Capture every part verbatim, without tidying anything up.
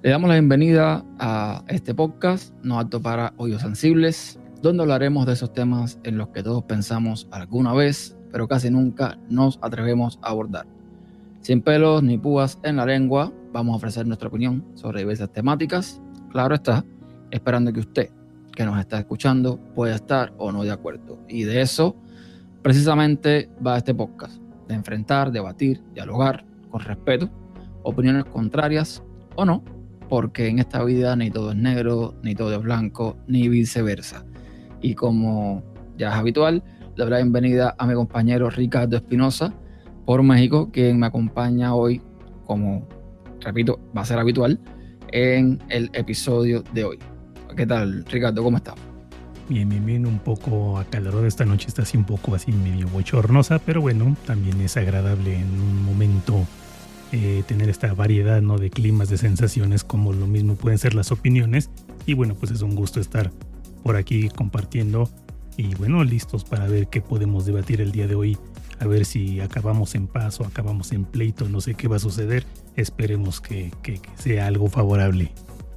Le damos la bienvenida a este podcast, No apto para oídos sensibles, donde hablaremos de esos temas en los que todos pensamos alguna vez, pero casi nunca nos atrevemos a abordar. Sin pelos ni púas en la lengua, vamos a ofrecer nuestra opinión sobre diversas temáticas. Claro está, esperando que usted, que nos está escuchando, pueda estar o no de acuerdo. Y de eso, precisamente, va este podcast, de enfrentar, debatir, dialogar con respeto, opiniones contrarias o no, porque en esta vida ni todo es negro, ni todo es blanco, ni viceversa. Y como ya es habitual, le doy la bienvenida a mi compañero Ricardo Espinosa por México, quien me acompaña hoy, como repito, va a ser habitual, en el episodio de hoy. ¿Qué tal, Ricardo? ¿Cómo estás? Bien, bien, bien, un poco acalorado esta noche, está así un poco así medio bochornosa, pero bueno, también es agradable en un momento eh, tener esta variedad, ¿no?, de climas, de sensaciones, como lo mismo pueden ser las opiniones. Y bueno, pues es un gusto estar por aquí compartiendo y bueno, listos para ver qué podemos debatir el día de hoy. A ver si acabamos en paz o acabamos en pleito, no sé qué va a suceder. Esperemos que, que, que sea algo favorable.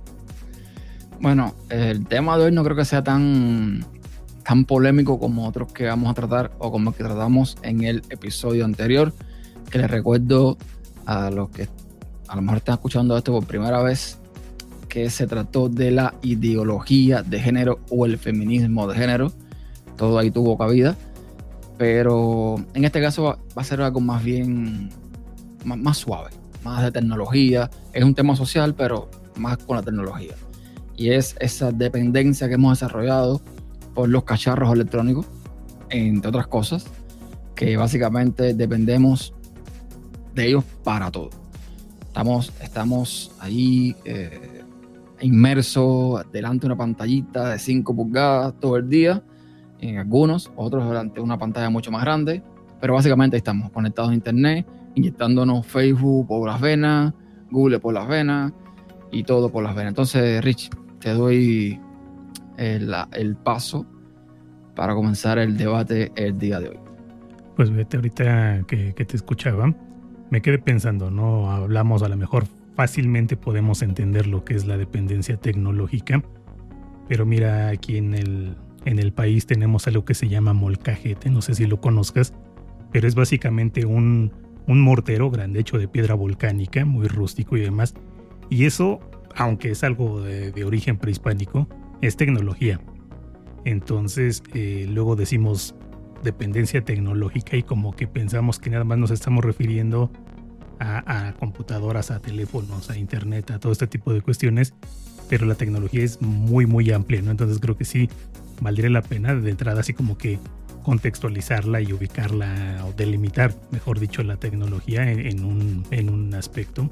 Bueno, el tema de hoy no creo que sea tan, tan polémico como otros que vamos a tratar o como el que tratamos en el episodio anterior, que les recuerdo a los que a lo mejor están escuchando esto por primera vez, que se trató de la ideología de género o el feminismo de género. Todo ahí tuvo cabida, pero en este caso va, va a ser algo más bien más, más suave, más de tecnología. Es un tema social, pero más con la tecnología. Y es esa dependencia que hemos desarrollado por los cacharros electrónicos, entre otras cosas, que básicamente dependemos de ellos para todo. Estamos, estamos ahí eh, inmersos delante de una pantallita de cinco pulgadas todo el día, en algunos, otros delante de una pantalla mucho más grande, pero básicamente estamos conectados a internet, inyectándonos Facebook por las venas, Google por las venas y todo por las venas. Entonces, Rich, te doy el, el paso para comenzar el debate el día de hoy. Pues vete, ahorita que, que te escuchaba, me quedé pensando, ¿no? Hablamos, a lo mejor fácilmente podemos entender lo que es la dependencia tecnológica, pero mira, aquí en el, en el país tenemos algo que se llama molcajete, no sé si lo conozcas, pero es básicamente un, un mortero grande hecho de piedra volcánica, muy rústico y demás, y eso, aunque es algo de, de origen prehispánico, es tecnología. Entonces, eh, luego decimos dependencia tecnológica y como que pensamos que nada más nos estamos refiriendo a, a computadoras, a teléfonos, a internet, a todo este tipo de cuestiones, pero la tecnología es muy, muy amplia, ¿no? Entonces creo que sí valdría la pena de entrada así como que contextualizarla y ubicarla o delimitar, mejor dicho, la tecnología en, en, un, en un aspecto.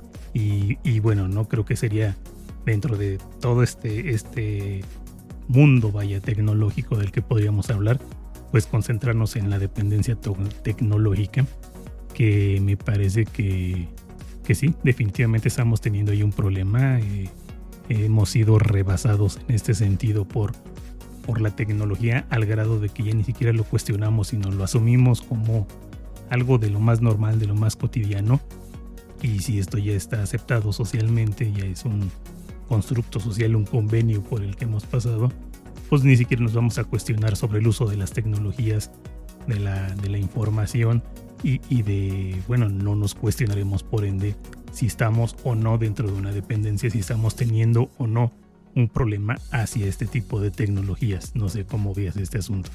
Y, y bueno, no creo que sería dentro de todo este, este mundo, vaya, tecnológico del que podríamos hablar, pues concentrarnos en la dependencia to- tecnológica, que me parece que, que sí, definitivamente estamos teniendo ahí un problema. Eh, hemos sido rebasados en este sentido por, por la tecnología al grado de que ya ni siquiera lo cuestionamos, sino lo asumimos como algo de lo más normal, de lo más cotidiano. Y si esto ya está aceptado socialmente, ya es un constructo social, un convenio por el que hemos pasado, pues ni siquiera nos vamos a cuestionar sobre el uso de las tecnologías, de la, de la información y, y de, bueno, no nos cuestionaremos por ende si estamos o no dentro de una dependencia, si estamos teniendo o no un problema hacia este tipo de tecnologías. No sé cómo veas este asunto.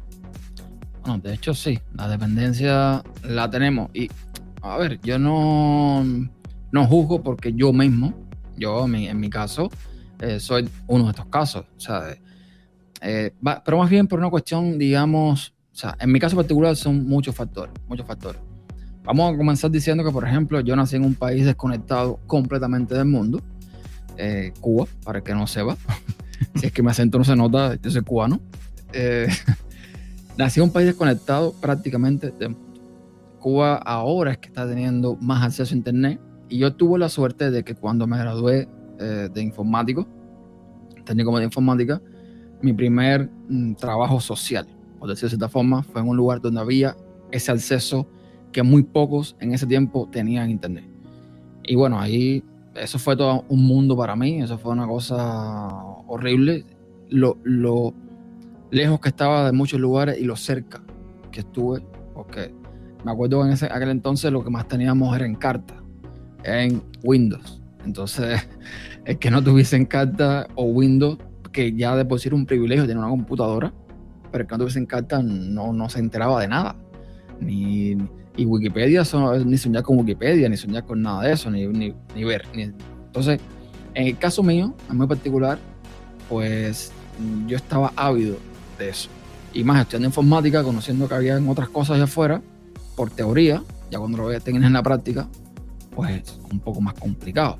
Bueno, de hecho sí, la dependencia la tenemos y a ver, yo no, no juzgo porque yo mismo, yo en mi, en mi caso, eh, soy uno de estos casos, o sea, eh, va, pero más bien por una cuestión, digamos, o sea, en mi caso particular son muchos factores, muchos factores. Vamos a comenzar diciendo que, por ejemplo, yo nací en un país desconectado completamente del mundo, eh, Cuba, para el que no sepa, si es que mi acento no se nota, yo soy cubano. Eh, nací en un país desconectado prácticamente del mundo. Cuba ahora es que está teniendo más acceso a internet y yo tuve la suerte de que cuando me gradué eh, de informático, técnico de informática, mi primer mm, trabajo social, por decirlo de cierta forma, fue en un lugar donde había ese acceso que muy pocos en ese tiempo tenían internet. Y bueno, ahí eso fue todo un mundo para mí, eso fue una cosa horrible, lo, lo lejos que estaba de muchos lugares y lo cerca que estuve, porque me acuerdo que en ese, aquel entonces lo que más teníamos era en carta, en Windows. Entonces, el que no tuviese en carta o Windows, que ya de por sí era un privilegio tener una computadora, pero el que no tuviese en carta no, no se enteraba de nada. Ni, y Wikipedia, son, ni soñar con Wikipedia, ni soñar con nada de eso, ni, ni, ni ver. Ni, entonces, en el caso mío, en muy particular, pues yo estaba ávido de eso. Y más estudiando informática, conociendo que había otras cosas allá afuera, por teoría, ya cuando lo tengas en la práctica, pues es un poco más complicado.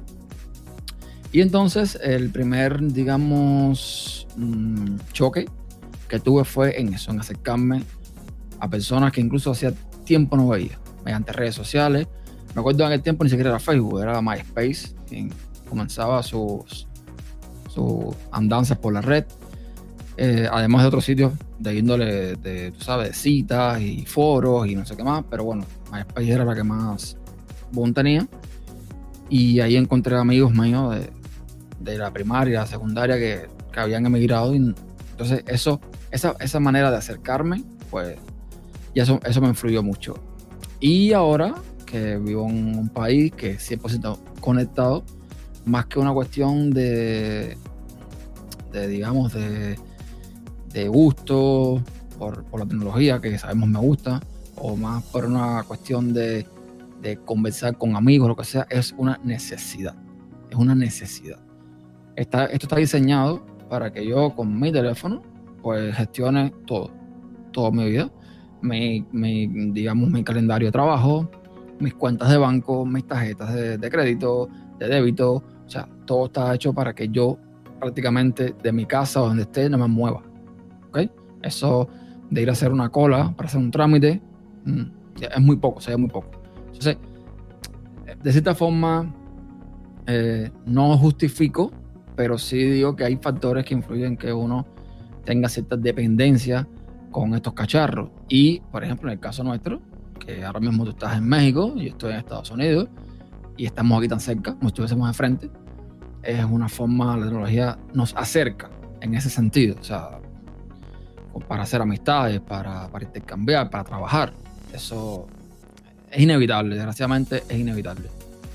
Y entonces el primer, digamos, choque que tuve fue en eso, en acercarme a personas que incluso hacía tiempo no veía, mediante redes sociales. Me acuerdo en aquel tiempo ni siquiera era Facebook, era MySpace, quien comenzaba sus, sus andanzas por la red. Eh, además de otros sitios de índole de, tú sabes, de citas y foros y no sé qué más, pero bueno, MySpace era la que más boom tenía. Y ahí encontré amigos míos de, de la primaria, la secundaria que, que habían emigrado. Y entonces eso, esa, esa manera de acercarme, pues, y eso, eso me influyó mucho. Y ahora que vivo en un país que es cien por ciento conectado, más que una cuestión de, de digamos, de, de gusto por, por la tecnología, que sabemos me gusta, o más por una cuestión de, de conversar con amigos, lo que sea, es una necesidad. Es una necesidad. Está, esto está diseñado para que yo con mi teléfono pues gestione todo, toda mi vida, mi, mi, digamos, mi calendario de trabajo, mis cuentas de banco, mis tarjetas de, de crédito, de débito, o sea, todo está hecho para que yo prácticamente de mi casa o donde esté no me mueva, ¿ok? Eso de ir a hacer una cola para hacer un trámite mmm, es muy poco, o sea, es muy poco. Entonces, de cierta forma, eh, no justifico, pero sí digo que hay factores que influyen en que uno tenga cierta dependencia con estos cacharros. Y, por ejemplo, en el caso nuestro, que ahora mismo tú estás en México y yo estoy en Estados Unidos y estamos aquí tan cerca, como si estuviésemos enfrente, es una forma, la tecnología nos acerca en ese sentido, o sea, para hacer amistades, para, para intercambiar, para trabajar. Eso es inevitable, desgraciadamente es inevitable.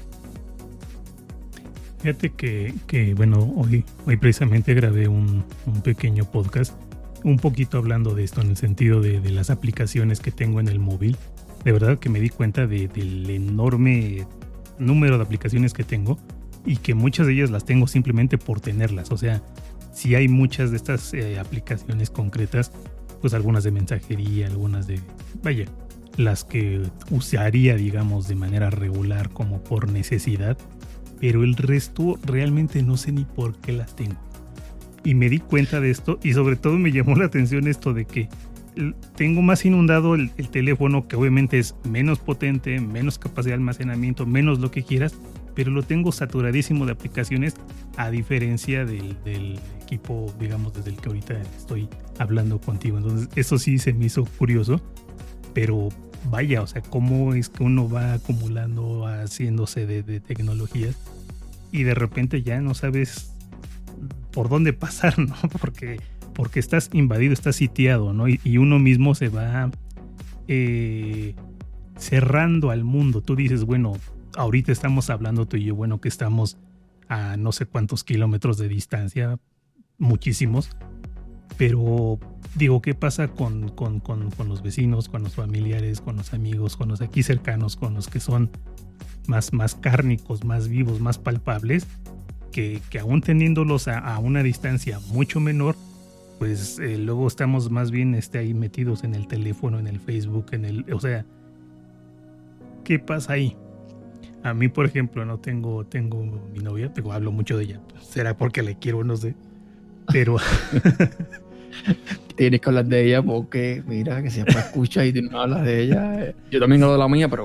Fíjate que, que bueno, hoy, hoy precisamente grabé un, un pequeño podcast, un poquito hablando de esto en el sentido de, de las aplicaciones que tengo en el móvil. De verdad que me di cuenta de, del enorme número de aplicaciones que tengo y que muchas de ellas las tengo simplemente por tenerlas. O sea, si hay muchas de estas eh, aplicaciones concretas, pues algunas de mensajería, algunas de, vaya, las que usaría, digamos, de manera regular como por necesidad, pero el resto realmente no sé ni por qué las tengo. Y me di cuenta de esto y sobre todo me llamó la atención esto de que tengo más inundado el, el teléfono, que obviamente es menos potente, menos capacidad de almacenamiento, menos lo que quieras, pero lo tengo saturadísimo de aplicaciones, a diferencia del, del equipo, digamos, desde el que ahorita estoy hablando contigo. Entonces eso sí se me hizo curioso, pero vaya, o sea, cómo es que uno va acumulando, haciéndose de, de tecnologías y de repente ya no sabes por dónde pasar, ¿no? Porque, porque estás invadido, estás sitiado, ¿no? Y, y uno mismo se va eh, cerrando al mundo. Tú dices, bueno, ahorita estamos hablando tú y yo, bueno, que estamos a no sé cuántos kilómetros de distancia, muchísimos, pero digo, ¿qué pasa con, con, con, con los vecinos, con los familiares, con los amigos, con los aquí cercanos, con los que son más, más cárnicos, más vivos, más palpables, que, que aún teniéndolos a, a una distancia mucho menor, pues eh, luego estamos más bien este, ahí metidos en el teléfono, en el Facebook, en el, o sea, ¿qué pasa ahí? A mí, por ejemplo, no tengo, tengo mi novia, tengo, hablo mucho de ella, será porque le quiero, no sé, pero... Tienes que hablar de ella porque, mira, que siempre escuchas y tú no hablas de ella. Yo también hablo de la mía, pero...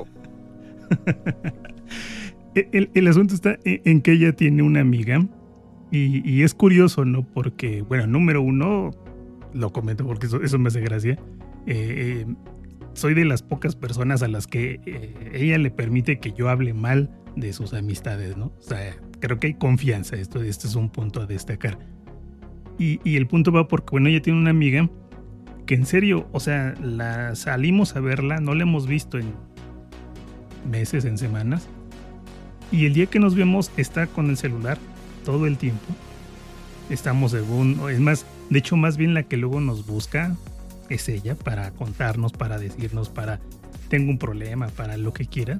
el, el asunto está en que ella tiene una amiga y, y es curioso, ¿no? Porque, bueno, número uno, lo comento porque eso, eso me hace gracia, eh, eh, soy de las pocas personas a las que eh, ella le permite que yo hable mal de sus amistades, ¿no? O sea, creo que hay confianza. Esto, este es un punto a destacar. Y, y el punto va porque, bueno, ella tiene una amiga que en serio, o sea, la salimos a verla, no la hemos visto en meses, en semanas. Y el día que nos vemos está con el celular todo el tiempo. Estamos según, es más, de hecho más bien la que luego nos busca es ella para contarnos, para decirnos, para tengo un problema, para lo que quiera.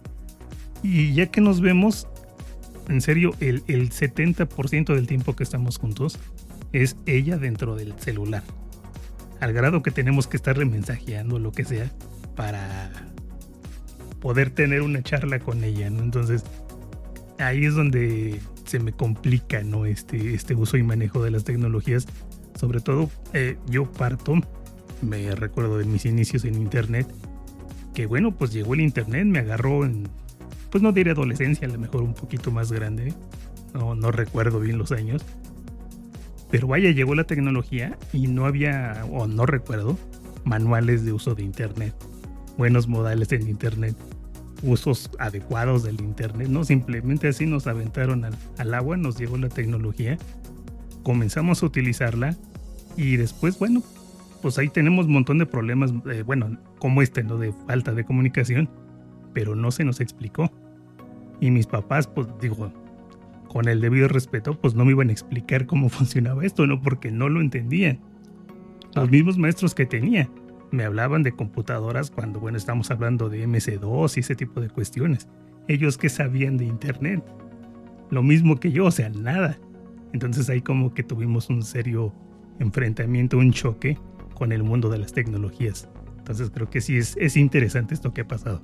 Y ya que nos vemos, en serio, el, el setenta por ciento del tiempo que estamos juntos es ella dentro del celular. Al grado que tenemos que estar remensajeando lo que sea para poder tener una charla con ella, ¿no? Entonces, ahí es donde se me complica, ¿no? Este, este uso y manejo de las tecnologías. Sobre todo, eh, yo parto, me recuerdo de mis inicios en internet, que bueno, pues llegó el internet, me agarró en, pues no diré adolescencia, a lo mejor un poquito más grande, no, no recuerdo bien los años, pero vaya, llegó la tecnología y no había, o no recuerdo, manuales de uso de internet, buenos modales en internet, usos adecuados del internet, no, simplemente así nos aventaron al, al agua, nos llegó la tecnología, comenzamos a utilizarla y después, bueno, pues ahí tenemos un montón de problemas, eh, bueno, como este, ¿no? De falta de comunicación, pero no se nos explicó. Y mis papás, pues digo, con el debido respeto, pues no me iban a explicar cómo funcionaba esto, ¿no? Porque no lo entendían. Los mismos maestros que tenía me hablaban de computadoras cuando, bueno, estamos hablando de eme ese dos y ese tipo de cuestiones. Ellos que sabían de internet, lo mismo que yo, o sea, nada. Entonces ahí como que tuvimos un serio enfrentamiento, un choque con el mundo de las tecnologías. Entonces creo que sí es, es interesante esto que ha pasado.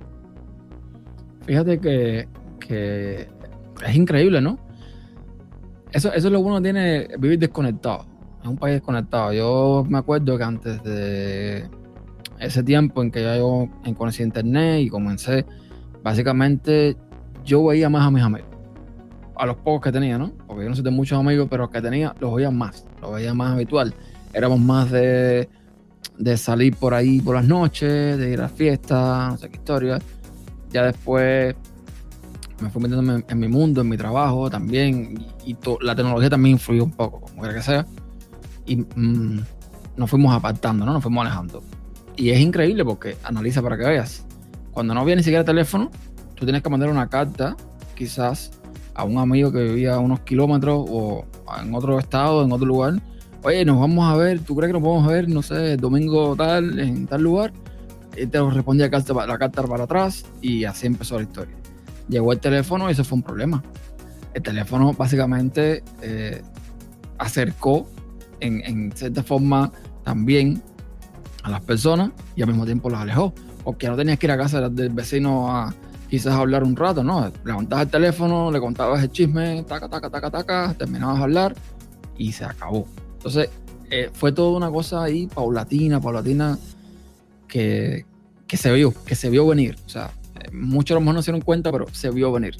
Fíjate que, que es increíble, ¿no? Eso, eso es lo bueno que tiene vivir desconectado. Es un país desconectado. Yo me acuerdo que antes de ese tiempo en que ya yo conocí internet y comencé, básicamente yo veía más a mis amigos. A los pocos que tenía, ¿no? Porque yo no soy de muchos amigos, pero los que tenía los veía más. Los veía más habitual. Éramos más de, de salir por ahí por las noches, de ir a fiestas, no sé qué historia. Ya después me fui metiendo en, en mi mundo, en mi trabajo también. Y, y to, la tecnología también influyó un poco, como quiera que sea. Y mmm, nos fuimos apartando, ¿no? Nos fuimos alejando. Y es increíble porque, analiza para que veas, cuando no había ni siquiera teléfono, tú tienes que mandar una carta, quizás, a un amigo que vivía a unos kilómetros o en otro estado, en otro lugar. Oye, nos vamos a ver, ¿tú crees que nos podemos ver, no sé, domingo tal, en tal lugar? Y te lo respondía la carta, la carta para atrás y así empezó la historia. Llegó el teléfono y eso fue un problema. El teléfono básicamente eh, acercó en, en cierta forma también a las personas y al mismo tiempo las alejó, porque no tenías que ir a casa del vecino a quizás hablar un rato, ¿no? Levantabas el teléfono, le contabas el chisme, taca, taca, taca, taca, terminabas de hablar y se acabó. Entonces, eh, fue toda una cosa ahí paulatina, paulatina, que, que se vio, que se vio venir. O sea, eh, muchos a lo mejor no se dieron cuenta, pero se vio venir.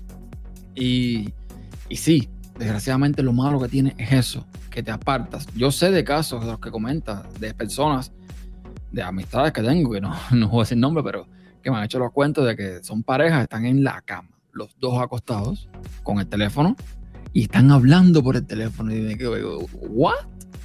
Y, y sí, desgraciadamente lo malo que tiene es eso, que te apartas. Yo sé de casos de los que comentas, de personas, de amistades que tengo, que no, no voy a decir nombre, pero que me han hecho los cuentos de que son parejas, están en la cama, los dos acostados, con el teléfono, y están hablando por el teléfono. Y me quedo, ¿what?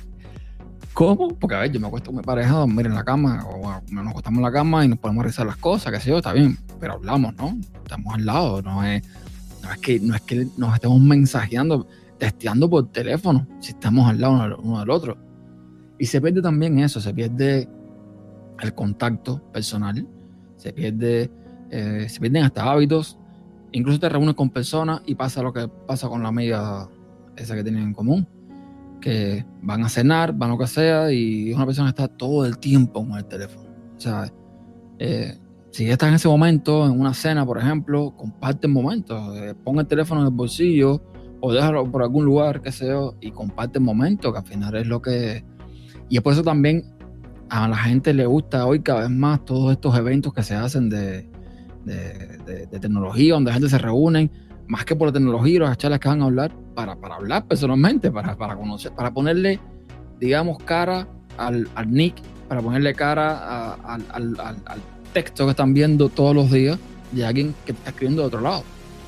¿Cómo? Porque a ver, yo me acuesto con mi pareja a dormir en la cama, o bueno, nos acostamos en la cama y nos podemos revisar las cosas, qué sé yo, está bien, pero hablamos, ¿no? Estamos al lado, no es, no es, que, no es que nos estemos mensajeando, testeando por teléfono, si estamos al lado uno, uno del otro. Y se pierde también eso, se pierde el contacto personal, se pierde, eh, se pierden hasta hábitos. Incluso te reúnes con personas y pasa lo que pasa con la amiga esa que tienen en común, que van a cenar, van a lo que sea, y una persona está todo el tiempo con el teléfono. O sea, eh, si ya estás en ese momento, en una cena, por ejemplo, comparte el momento, eh, pon el teléfono en el bolsillo o déjalo por algún lugar, qué sé yo, y comparte el momento, que al final es lo que... Y es por eso también a la gente le gusta hoy cada vez más todos estos eventos que se hacen de, de, de, de tecnología, donde la gente se reúne, más que por la tecnología, las charlas que van a hablar, para, para hablar personalmente, para, para conocer, para ponerle, digamos, cara al, al nick, para ponerle cara a, al, al, al texto que están viendo todos los días de alguien que está escribiendo de otro lado.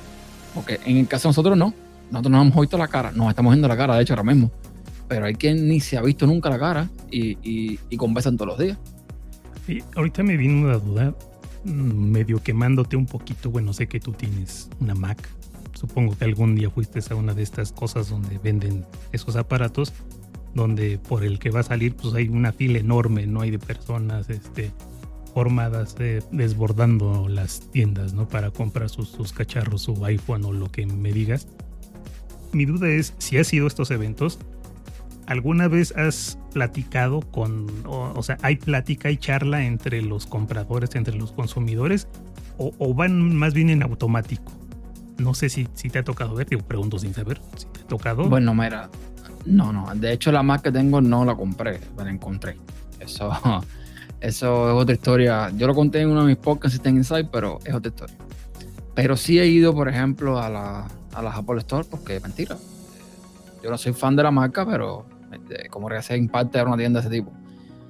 Porque en el caso de nosotros no. Nosotros nos hemos visto la cara. Nos estamos viendo la cara, de hecho, ahora mismo. Pero hay quien ni se ha visto nunca la cara y, y, y conversan todos los días. Y ahorita me vino una duda, medio quemándote un poquito. Bueno, sé que tú tienes una Mac. Supongo que algún día fuiste a una de estas cosas donde venden esos aparatos, donde por el que va a salir pues hay una fila enorme, no hay de personas este, formadas eh, desbordando las tiendas, ¿no? Para comprar sus, sus cacharros, su iPhone o lo que me digas. Mi duda es si has ido a estos eventos, ¿alguna vez has platicado con, o, o sea, hay plática, hay charla entre los compradores, entre los consumidores, o, o van más bien en automático? No sé si, si te ha tocado ver, te pregunto sin saber, si te ha tocado. Bueno, mira, no, no, de hecho la Mac que tengo no la compré, la encontré. Eso, eso es otra historia. Yo lo conté en uno de mis podcasts en Inside, pero es otra historia. Pero sí he ido, por ejemplo, a la a las Apple Store, porque mentira, yo no soy fan de la marca, pero como que se impacta era una tienda de ese tipo.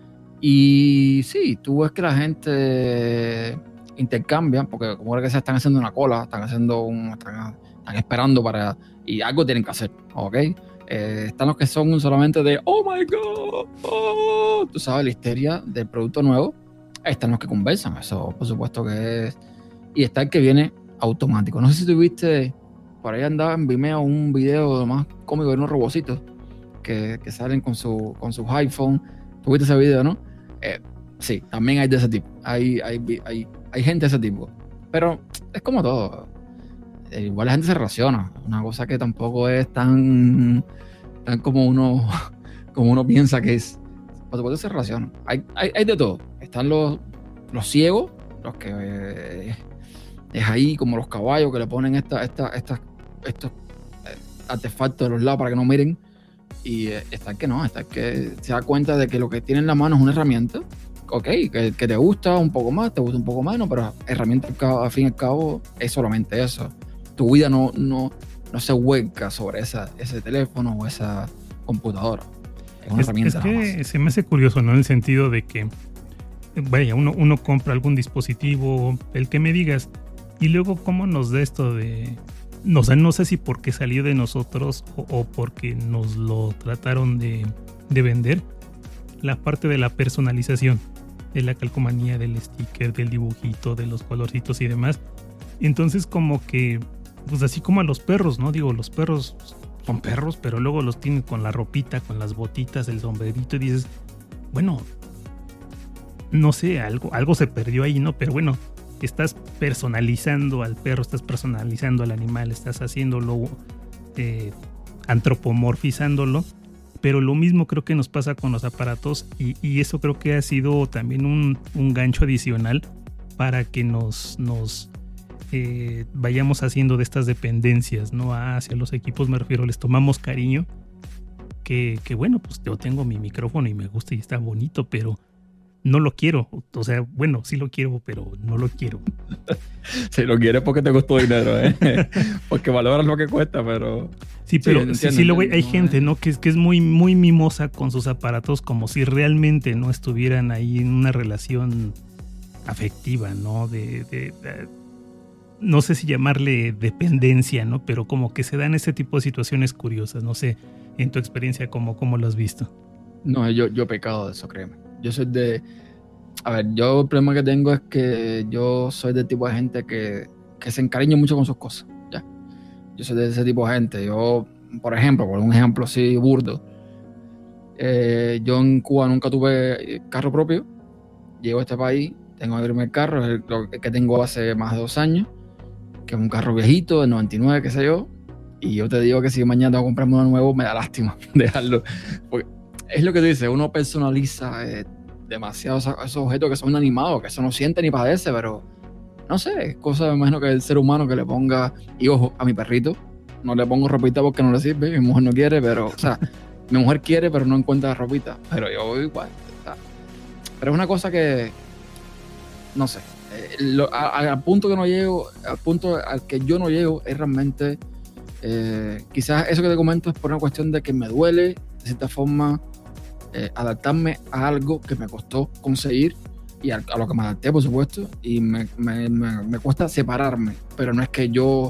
Y sí, tú ves que la gente intercambia, porque como que se están haciendo una cola, están haciendo un, están, están esperando para, y algo tienen que hacer, ¿ok? Eh, están los que son solamente de oh my god, oh, tú sabes, la histeria del producto nuevo. Están los que conversan, eso por supuesto que es, y está el que viene automático. No sé si tuviste, por ahí andaba en Vimeo un video más cómico de unos robocitos que, que salen con su con sus iPhone. ¿Tuviste ese video, no? Eh, sí, también hay de ese tipo. Hay, hay, hay, hay gente de ese tipo. Pero es como todo. Eh, igual la gente se relaciona. Una cosa que tampoco es tan, tan como uno como uno piensa que es. Por supuesto se relaciona. Hay, hay, hay de todo. Están los, los ciegos, los que eh, es ahí como los caballos que le ponen esta, esta, esta, estos artefactos de los lados para que no miren. Y eh, está el que no, está el que se da cuenta de que lo que tiene en la mano es una herramienta. Ok, que, que te gusta un poco más, te gusta un poco menos, pero herramienta al fin y al cabo es solamente eso. Tu vida no, no, no se vuelca sobre esa, ese teléfono o esa computadora. Es una es, herramienta. Es que se me hace curioso, ¿no? En el sentido de que, vaya, uno, uno compra algún dispositivo, el que me digas, y luego cómo nos da esto de... No, o sea, no sé si porque salió de nosotros o, o porque nos lo trataron de, de vender, la parte de la personalización, de la calcomanía, del sticker, del dibujito, de los colorcitos y demás. Entonces como que, pues así como a los perros, ¿no? Digo, los perros son perros, pero luego los tienen con la ropita, con las botitas, el sombrerito, y dices, bueno, no sé, algo, algo se perdió ahí, ¿no? Pero bueno, estás personalizando al perro, estás personalizando al animal, estás haciéndolo, eh, antropomorfizándolo, pero lo mismo creo que nos pasa con los aparatos y, y eso creo que ha sido también un, un gancho adicional para que nos, nos eh, vayamos haciendo de estas dependencias, ¿no? Hacia los equipos, me refiero, les tomamos cariño, que, que bueno, pues yo tengo mi micrófono y me gusta y está bonito, pero no lo quiero, o sea, bueno, sí lo quiero, pero no lo quiero. Si lo quieres porque te costó dinero, ¿eh? Porque valoras lo que cuesta, pero... Sí, pero sí, entiendo, sí, sí lo, hay gente, ¿no? Que es, que es muy, muy mimosa con sus aparatos, como si realmente no estuvieran ahí en una relación afectiva, ¿no? De, de, de no sé si llamarle dependencia, ¿no? Pero como que se dan ese tipo de situaciones curiosas, no sé, en tu experiencia, ¿cómo, cómo lo has visto? No, yo, yo he pecado de eso, créeme. Yo soy de... A ver, yo el problema que tengo es que yo soy del tipo de gente que, que se encariña mucho con sus cosas, ¿ya? Yo soy de ese tipo de gente. Yo, por ejemplo, por un ejemplo así burdo, eh, yo en Cuba nunca tuve carro propio. Llego a este país, tengo mi primer carro, es el, lo que tengo hace más de dos años, que es un carro viejito, del noventa y nueve, qué sé yo. Y yo te digo que si mañana tengo que comprarme uno nuevo, me da lástima dejarlo. Porque es lo que tú dices, uno personaliza eh, demasiado esos, esos objetos que son animados, que eso no siente ni padece, pero no sé, es cosa, me imagino que el ser humano que le ponga, y ojo, a mi perrito, no le pongo ropita porque no le sirve, mi mujer no quiere, pero, o sea, mi mujer quiere, pero no encuentra ropita, pero yo igual, o sea, pero es una cosa que, no sé, eh, lo, a, a, al punto que no llego, al punto al que yo no llego, es realmente, eh, quizás eso que te comento es por una cuestión de que me duele, de cierta forma, Eh, adaptarme a algo que me costó conseguir y a, a lo que me adapté, por supuesto, y me, me, me, me cuesta separarme, pero no es que yo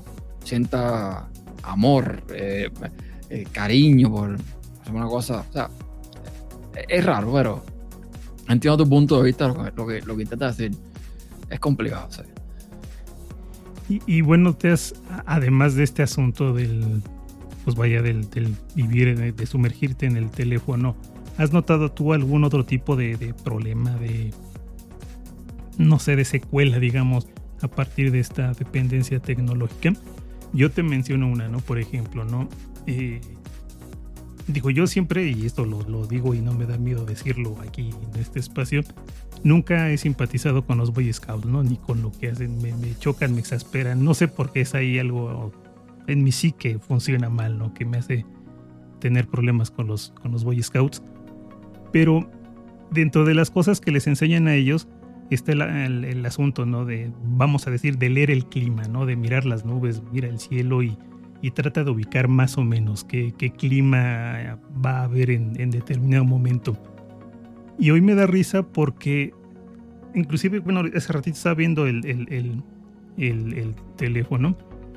sienta amor, eh, eh, cariño por hacer una cosa. O sea, es raro, pero entiendo tu punto de vista, lo que, lo que, lo que intentas decir. Es complicado, ¿sí? Y, y bueno, te has, además de este asunto del, pues vaya, del, del vivir, de, de sumergirte en el teléfono, ¿has notado tú algún otro tipo de, de problema, de, no sé, de secuela, digamos, a partir de esta dependencia tecnológica? Yo te menciono una, ¿no? Por ejemplo, ¿no? Eh, digo, yo siempre, y esto lo, lo digo y no me da miedo decirlo aquí en este espacio, nunca he simpatizado con los Boy Scouts, ¿no? Ni con lo que hacen, me, me chocan, me exasperan. No sé por qué es ahí algo en mí sí que funciona mal, ¿no? Que me hace tener problemas con los, con los Boy Scouts. Pero dentro de las cosas que les enseñan a ellos está el, el, el asunto, ¿no? De, vamos a decir, de leer el clima, ¿no? De mirar las nubes, mira el cielo y, y trata de ubicar más o menos qué, qué clima va a haber en, en determinado momento. Y hoy me da risa porque, inclusive, bueno, hace ratito estaba viendo el, el, el, el, el teléfono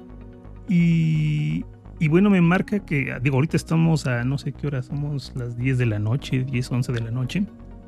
y, y bueno, me marca que, digo, ahorita estamos a no sé qué hora, somos las diez de la noche, diez, once de la noche,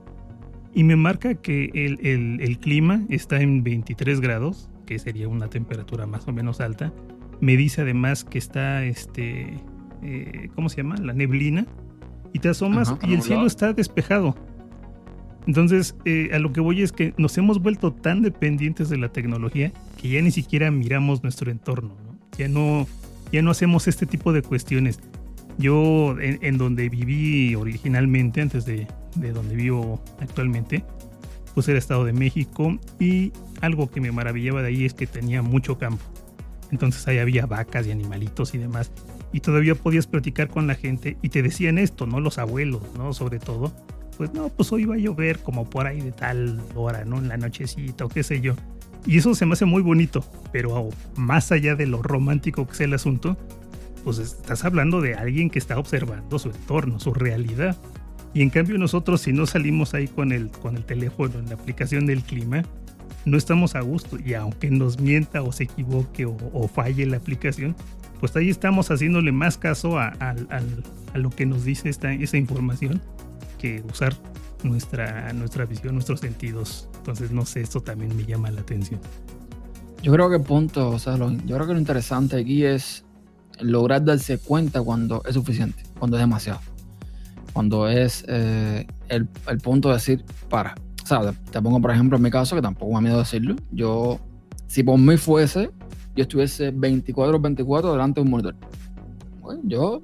y me marca que el, el, el clima está en veintitrés grados, que sería una temperatura más o menos alta. Me dice además que está, este, eh, ¿cómo se llama? La neblina, y te asomas Ajá, y el cielo está despejado. Entonces, eh, a lo que voy es que nos hemos vuelto tan dependientes de la tecnología que ya ni siquiera miramos nuestro entorno, ¿no? Ya no, ya no hacemos este tipo de cuestiones. Yo, en, en donde viví originalmente, antes de, de donde vivo actualmente, pues era Estado de México, y algo que me maravillaba de ahí es que tenía mucho campo. Entonces ahí había vacas y animalitos y demás, y todavía podías platicar con la gente y te decían esto, ¿no? Los abuelos, ¿no? Sobre todo, pues no, pues hoy va a llover como por ahí de tal hora, ¿no? En la nochecita o qué sé yo. Y eso se me hace muy bonito, pero más allá de lo romántico que sea el asunto, pues estás hablando de alguien que está observando su entorno, su realidad. Y en cambio nosotros, si no salimos ahí con el, con el teléfono en la aplicación del clima, no estamos a gusto. Y aunque nos mienta o se equivoque o, o falle la aplicación, pues ahí estamos haciéndole más caso a, a, a, a lo que nos dice esta, esa información, que usar nuestra, nuestra visión, nuestros sentidos. Entonces, no sé, esto también me llama la atención. Yo creo que el punto, o sea, lo, yo creo que lo interesante aquí es lograr darse cuenta cuando es suficiente, cuando es demasiado, cuando es eh, el, el punto de decir, para. O sea, te, te pongo por ejemplo en mi caso, que tampoco me da miedo decirlo. Yo, si por mí fuese, yo estuviese veinticuatro veinticuatro delante de un monitor. Bueno, yo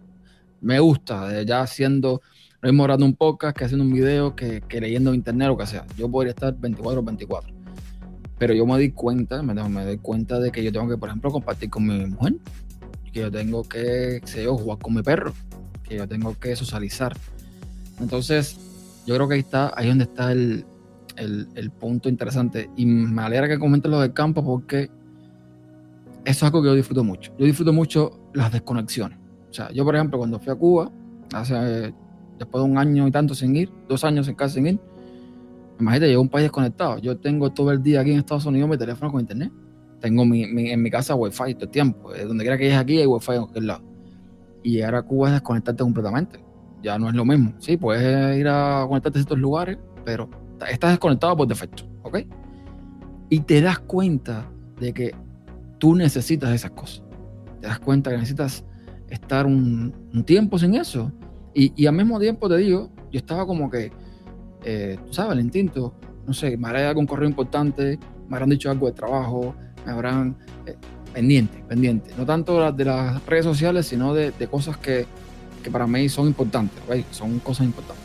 me gusta, ya haciendo lo mismo grabando un podcast que haciendo un video, que, que leyendo en internet o lo que sea. Yo podría estar veinticuatro veinticuatro. Pero yo me di cuenta, me, me doy cuenta de que yo tengo que, por ejemplo, compartir con mi mujer, que yo tengo que, sé yo, jugar con mi perro, que yo tengo que socializar. Entonces, yo creo que ahí está, ahí donde está el, el, el punto interesante. Y me alegra que comentes lo del campo, porque eso es algo que yo disfruto mucho. Yo disfruto mucho las desconexiones. O sea, yo, por ejemplo, cuando fui a Cuba, hace, después de un año y tanto sin ir, dos años en casa sin ir, imagínate, llevo a un país desconectado. Yo tengo todo el día aquí en Estados Unidos mi teléfono con internet. Tengo mi, mi, en mi casa wifi todo el tiempo. Donde quiera que llegues aquí hay wifi en cualquier lado. Y llegar a Cuba es desconectarte completamente. Ya no es lo mismo. Sí, puedes ir a conectarte a ciertos lugares, pero estás desconectado por defecto, ¿ok? Y te das cuenta de que tú necesitas esas cosas. Te das cuenta que necesitas estar un, un tiempo sin eso. Y, y al mismo tiempo te digo, yo estaba como que, eh, tú sabes, el instinto, no sé, me habrá algún correo importante, me habrán dicho algo de trabajo, me habrán... Eh, pendiente, pendiente. No tanto de las redes sociales, sino de, de cosas que, que para mí son importantes, ¿right? Son cosas importantes.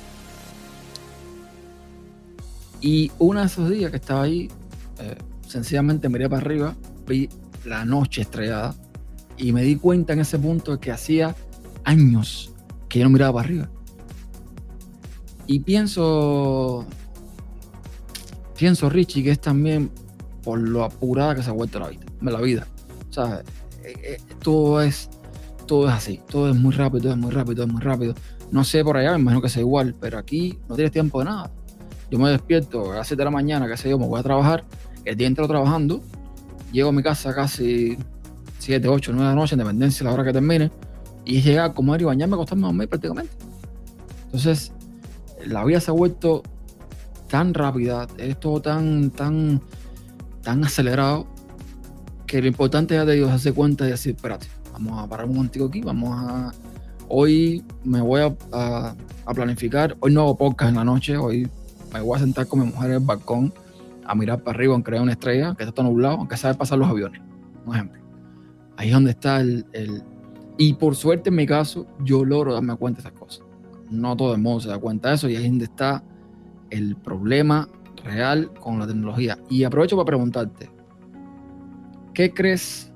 Y uno de esos días que estaba ahí, eh, sencillamente miré para arriba, vi la noche estrellada y me di cuenta en ese punto de que hacía años que yo no miraba para arriba. Y pienso, pienso, Richie, que es también por lo apurada que se ha vuelto la vida. La vida. O sea, eh, eh, todo es todo es así, todo es muy rápido, todo es muy rápido, todo es muy rápido. No sé por allá, me imagino que sea igual, pero aquí no tienes tiempo de nada. Yo me despierto a las siete de la mañana, qué sé yo, me voy a trabajar, el día entero trabajando, llego a mi casa casi siete, ocho, nueve de la noche, en dependencia de la hora que termine, y es llegar a comer y bañarme, acostarme a dormir prácticamente. Entonces, la vida se ha vuelto tan rápida, es todo tan, tan, tan acelerado, que lo importante ya te digo es darse cuenta y decir, espérate, vamos a parar un momentico aquí, vamos a... Hoy me voy a, a, a planificar, hoy no hago podcast en la noche, hoy me voy a sentar con mi mujer en el balcón a mirar para arriba, aunque haya una estrella, que está todo nublado, aunque sabe pasar los aviones, un ejemplo. Ahí es donde está el, el... Y por suerte en mi caso, yo logro darme cuenta de esas cosas. No todo el mundo se da cuenta de eso, y ahí es donde está el problema real con la tecnología. Y aprovecho para preguntarte, ¿qué crees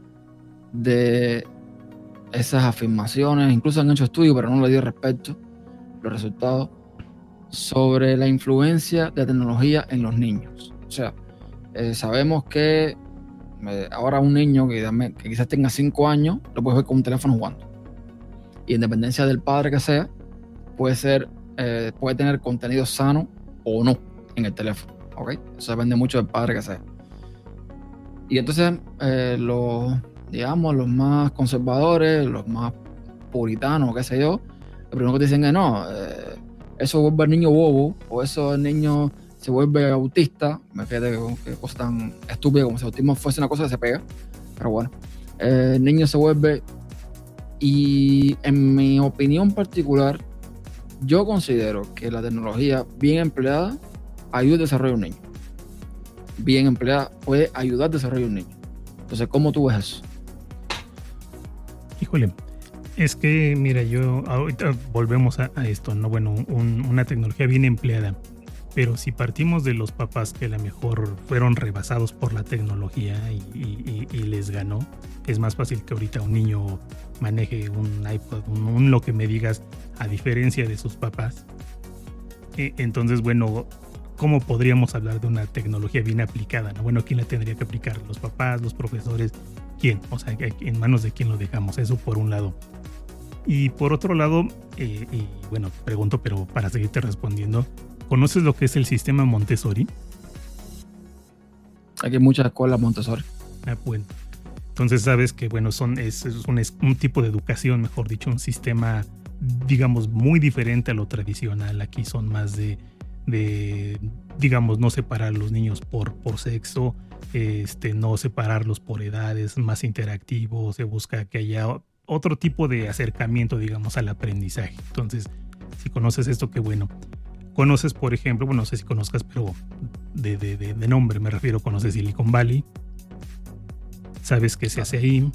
de esas afirmaciones? Incluso han hecho estudios, pero no le dio respecto los resultados sobre la influencia de la tecnología en los niños. O sea, eh, sabemos que eh, ahora un niño que, que quizás tenga cinco años lo puedes ver con un teléfono jugando, y en dependencia del padre que sea, puede ser eh, puede tener contenido sano o no en el teléfono, ¿ok? Eso depende mucho del padre que sea. Y entonces eh, los, digamos, los más conservadores, los más puritanos, qué sé yo, lo primero que te dicen es no, eh, eso vuelve al niño bobo, o eso el niño se vuelve autista. Me fíjate que, que cosa tan estúpida, como si el autismo fuese una cosa que se pega, pero bueno, eh, el niño se vuelve. Y en mi opinión particular, yo considero que la tecnología bien empleada ayuda al desarrollo de un niño. Bien empleada puede ayudar al desarrollo de un niño. Entonces, ¿cómo tú ves eso? Híjole, es que mira, yo ahorita volvemos a, a esto, ¿no? Bueno, un, una tecnología bien empleada, pero si partimos de los papás que a lo mejor fueron rebasados por la tecnología y, y, y les ganó, es más fácil que ahorita un niño maneje un iPod, un, un lo que me digas, a diferencia de sus papás. Eh, entonces, bueno, ¿cómo podríamos hablar de una tecnología bien aplicada, ¿no? Bueno, ¿quién la tendría que aplicar? ¿Los papás, los profesores? ¿Quién? O sea, ¿en manos de quién lo dejamos? Eso por un lado. Y por otro lado, eh, y bueno, pregunto, pero para seguirte respondiendo, ¿conoces lo que es el sistema Montessori? Aquí hay muchas escuelas Montessori. Ah, bueno. Entonces sabes que, bueno, son, es, es, un, es un tipo de educación, mejor dicho, un sistema, digamos, muy diferente a lo tradicional. Aquí son más de, de digamos, no separar a los niños por, por sexo, este, no separarlos por edades, más interactivo, se busca que haya otro tipo de acercamiento, digamos, al aprendizaje. Entonces, si conoces esto, qué bueno. Conoces, por ejemplo, bueno, no sé si conozcas, pero de, de, de, de nombre me refiero, conoces Silicon Valley. ¿Sabes qué se hace ahí?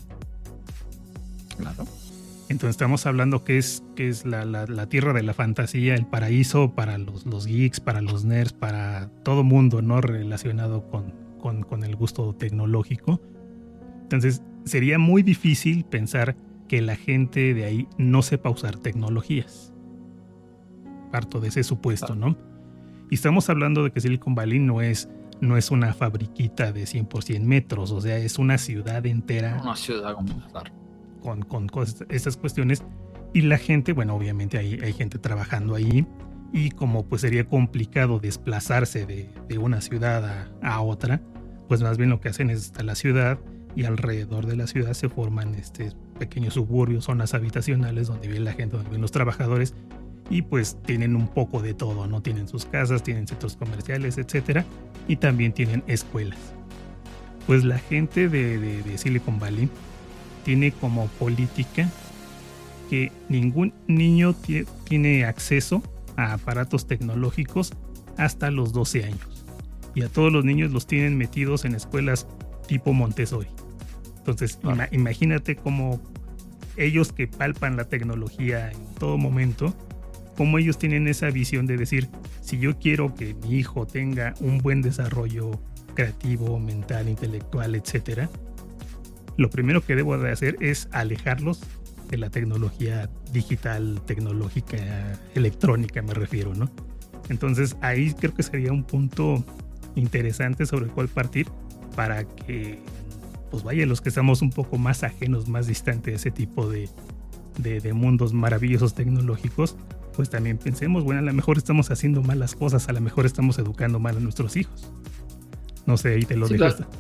Claro. Entonces estamos hablando que es, que es la, la, la tierra de la fantasía, el paraíso para los, los geeks, para los nerds, para todo mundo, ¿no? Relacionado con, con, con el gusto tecnológico. Entonces sería muy difícil pensar que la gente de ahí no sepa usar tecnologías. Parto de ese supuesto, ¿no? Y estamos hablando de que Silicon Valley no es... no es una fabriquita de cien por ciento metros, o sea, es una ciudad entera. Una ciudad como claro. con, con, con estas cuestiones. Y la gente, bueno, obviamente hay, hay gente trabajando ahí, y como pues sería complicado desplazarse de, de una ciudad a, a otra, pues más bien lo que hacen es hasta la ciudad, y alrededor de la ciudad se forman este, pequeños suburbios, zonas habitacionales donde vive la gente, donde viven los trabajadores, y pues tienen un poco de todo, ¿no? Tienen sus casas, tienen centros comerciales, etcétera, y también tienen escuelas. Pues la gente de, de, de Silicon Valley tiene como política que ningún niño t- tiene acceso a aparatos tecnológicos hasta los doce años. Y a todos los niños los tienen metidos en escuelas tipo Montessori. Entonces, ah. ima- imagínate cómo ellos que palpan la tecnología en todo momento, cómo ellos tienen esa visión de decir, si yo quiero que mi hijo tenga un buen desarrollo creativo, mental, intelectual, etcétera, lo primero que debo de hacer es alejarlos de la tecnología digital, tecnológica, electrónica me refiero, ¿no? Entonces ahí creo que sería un punto interesante sobre el cual partir para que, pues vaya, los que estamos un poco más ajenos, más distantes de ese tipo de, de, de mundos maravillosos tecnológicos, pues también pensemos, bueno, a lo mejor estamos haciendo mal las cosas, a lo mejor estamos educando mal a nuestros hijos. No sé, ahí te lo sí, dejo. Claro.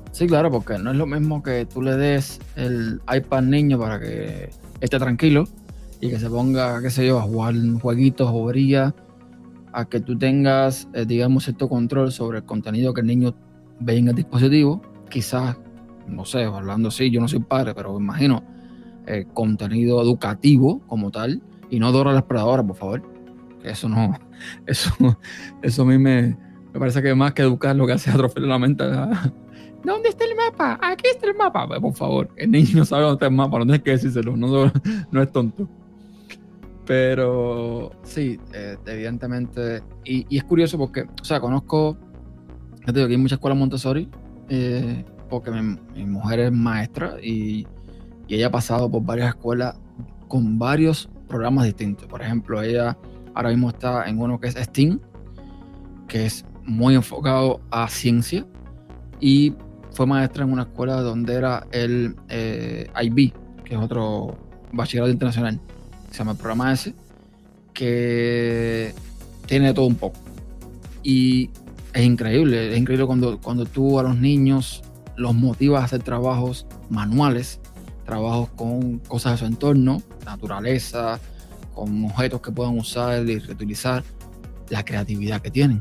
Sí, claro, porque no es lo mismo que tú le des el iPad al niño para que esté tranquilo y que se ponga, qué sé yo, a jugar jueguitos o brillas, a que tú tengas, eh, digamos, cierto control sobre el contenido que el niño ve en el dispositivo. Quizás, no sé, hablando así, yo no soy padre, pero me imagino, eh, contenido educativo como tal, y no Dora la Exploradora, por favor. Que eso no, eso, eso a mí me, me parece que más que educar lo que hace es atrofiar la mente. ¿Dónde está el mapa? Aquí está el mapa. Pues, por favor, el niño sabe dónde está el mapa, no tienes que decírselo, no, no es tonto. Pero sí, eh, evidentemente, y, y es curioso porque, o sea, conozco, yo te digo que hay muchas escuelas Montessori, eh, porque mi, mi mujer es maestra y, y ella ha pasado por varias escuelas con varios programas distintos. Por ejemplo, ella ahora mismo está en uno que es STEAM, que es muy enfocado a ciencia, y fue maestra en una escuela donde era el eh, I B, que es otro bachillerato internacional. Se llama el programa ese, que tiene de todo un poco. Y es increíble, es increíble cuando, cuando tú a los niños los motivas a hacer trabajos manuales, trabajos con cosas de su entorno, naturaleza, con objetos que puedan usar y reutilizar, la creatividad que tienen.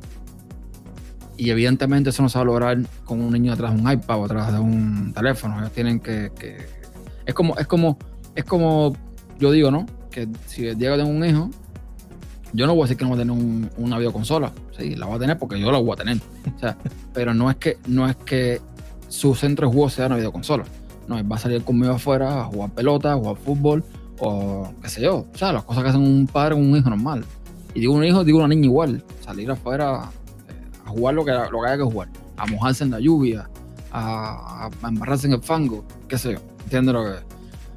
Y evidentemente eso no se va a lograr con un niño atrás de un iPad o atrás de un teléfono. Ellos tienen que... que... Es como, es como, es como yo digo, ¿no? Que si el día que tengo un hijo, yo no voy a decir que no voy a tener un, una videoconsola. Sí, la voy a tener porque yo la voy a tener. O sea, pero no es que, no es que su centro de juego sea una videoconsola. No, él va a salir conmigo afuera a jugar pelota, a jugar fútbol o qué sé yo. O sea, las cosas que hacen un padre con un hijo normal. Y digo un hijo, digo una niña igual. Salir afuera a jugar lo que, lo que haya que jugar. A mojarse en la lluvia, a, a embarrarse en el fango, qué sé yo. ¿Entiendes lo que es?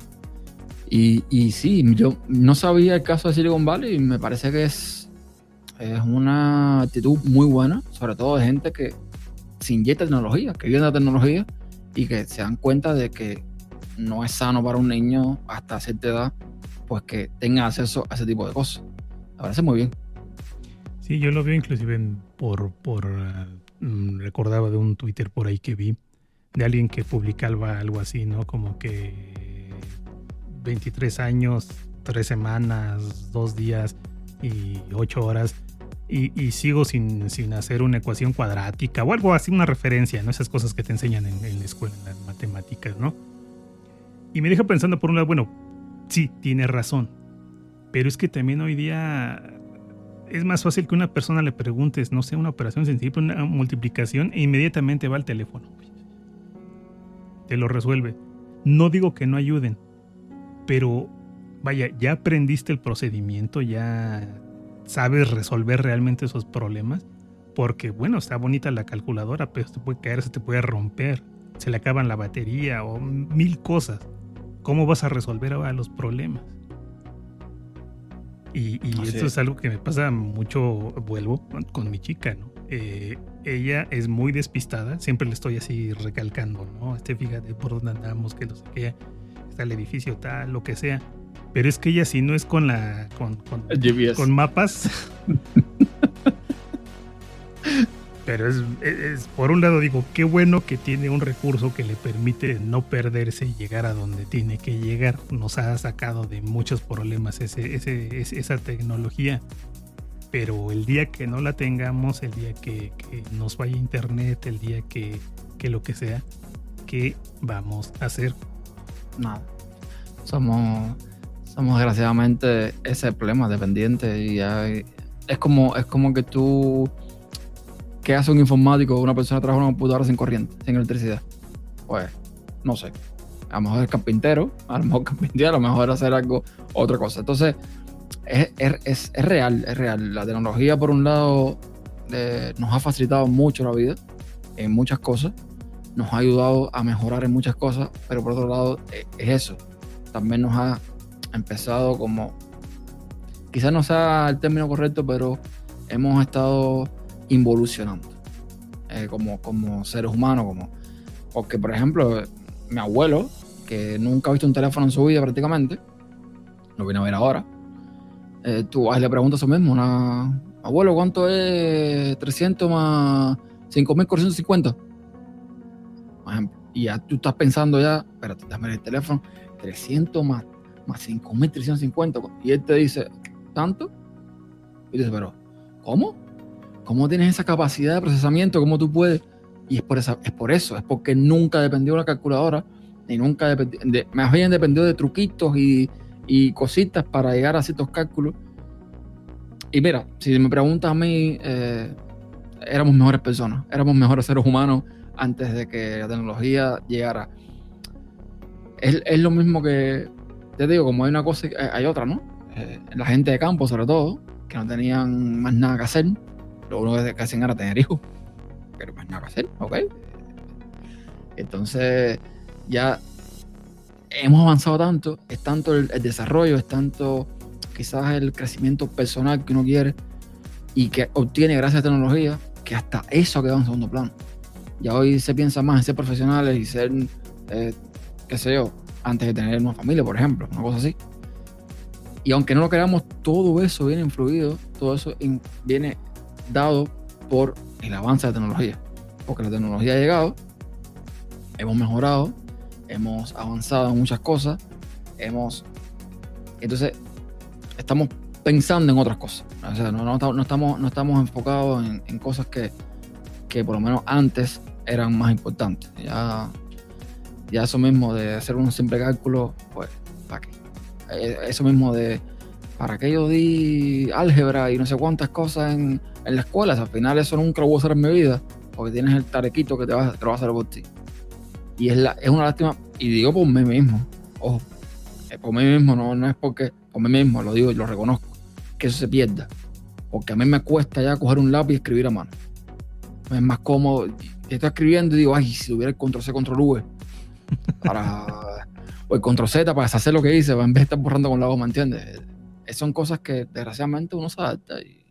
Y, y sí, yo no sabía el caso de Silicon Valley y me parece que es, es una actitud muy buena, sobre todo de gente que se inyecta tecnología, que vive de la tecnología y que se dan cuenta de que no es sano para un niño hasta cierta edad, pues que tenga acceso a ese tipo de cosas. Me parece muy bien. Sí, yo lo veo inclusive en, por, por uh, recordaba de un Twitter por ahí que vi de alguien que publicaba algo así, ¿no? Como que veintitrés años, tres semanas, dos días y ocho horas y, y sigo sin, sin hacer una ecuación cuadrática o algo así, una referencia, ¿no? Esas cosas que te enseñan en, en la escuela, en las matemáticas, ¿no? Y me deja pensando por un lado, bueno, sí, tiene razón, pero es que también hoy día es más fácil que una persona le preguntes, no sé, una operación sencilla, una multiplicación e inmediatamente va al teléfono. Te lo resuelve. No digo que no ayuden, pero vaya, ya aprendiste el procedimiento, ya sabes resolver realmente esos problemas, porque bueno, está bonita la calculadora, pero se te puede caer, se te puede romper, se le acaban la batería o mil cosas. ¿Cómo vas a resolver ahora los problemas? Y, y esto es. es algo que me pasa mucho, vuelvo con mi chica, ¿no? Eh, ella es muy despistada, siempre le estoy así recalcando, ¿no? Este, fíjate por dónde andamos, que no sé qué, está el edificio tal, lo que sea. Pero es que ella si no es con la con, con, con mapas. Pero es, es, por un lado digo, qué bueno que tiene un recurso que le permite no perderse y llegar a donde tiene que llegar. Nos ha sacado de muchos problemas ese, ese, ese, esa tecnología. Pero el día que no la tengamos, el día que, que nos vaya internet, el día que, que lo que sea, ¿qué vamos a hacer? Nada. Somos, somos desgraciadamente ese problema dependiente y hay, es como, es como que tú, ¿qué hace un informático o una persona que trabaja en una computadora sin corriente, sin electricidad? Pues, no sé. A lo mejor es carpintero, a lo mejor carpintero, a lo mejor hacer algo, otra cosa. Entonces, es, es, es, es real, es real. La tecnología, por un lado, eh, nos ha facilitado mucho la vida en muchas cosas, nos ha ayudado a mejorar en muchas cosas, pero por otro lado, es, es eso. También nos ha empezado como, quizás no sea el término correcto, pero hemos estado involucionando eh, como, como seres humanos, como, porque por ejemplo mi abuelo, que nunca ha visto un teléfono en su vida prácticamente, lo viene a ver ahora, eh, tú vas y le preguntas eso mismo, una, abuelo, ¿cuánto es trescientos más cinco mil cuatrocientos cincuenta? Por ejemplo, Y ya tú estás pensando ya, espérate, dame el teléfono, trescientos más, más cinco mil trescientos cincuenta. Y él te dice, ¿tanto? Y dices, pero, ¿cómo? ¿Cómo tienes esa capacidad de procesamiento? ¿Cómo tú puedes? Y es por, esa, es por eso, es porque nunca dependió de una calculadora, ni nunca dependió, de, más bien dependió de truquitos y, y cositas para llegar a ciertos cálculos. Y mira, si me preguntas a mí, eh, éramos mejores personas, éramos mejores seres humanos antes de que la tecnología llegara. Es, es lo mismo que, te digo, como hay una cosa, hay otra, ¿no? Eh, la gente de campo, sobre todo, que no tenían más nada que hacer, lo único que hacían era tener hijos, pero más nada que hacer, ¿ok? Entonces, ya hemos avanzado tanto, es tanto el, el desarrollo, es tanto quizás el crecimiento personal que uno quiere y que obtiene gracias a la tecnología, que hasta eso ha quedado en segundo plano. Ya hoy se piensa más en ser profesionales y ser, eh, qué sé yo, antes de tener una familia, por ejemplo, una cosa así. Y aunque no lo creamos, todo eso viene influido, todo eso in, viene dado por el avance de la tecnología. Porque la tecnología ha llegado, hemos mejorado, hemos avanzado en muchas cosas, hemos... Entonces, estamos pensando en otras cosas. O sea, no, no, no, estamos, no estamos enfocados en, en cosas que, que por lo menos antes eran más importantes. Ya, ya eso mismo de hacer un simple cálculo, pues, ¿para qué? Eso mismo de, ¿para qué yo di álgebra y no sé cuántas cosas en, en la escuela? Al final eso nunca lo voy a hacer en mi vida, porque tienes el tarequito que te va, te lo va a hacer por ti. Y es, la, es una lástima, y digo por mí mismo, ojo, por mí mismo, no, no es porque, por mí mismo, lo digo y lo reconozco, que eso se pierda. Porque a mí me cuesta ya coger un lápiz y escribir a mano. Es más cómodo. Estoy escribiendo y digo, ay, si hubiera el control C, control V. Para, o el control Z para deshacer lo que hice, en vez de estar borrando con la goma, ¿entiendes? Son cosas que desgraciadamente uno se adapta y,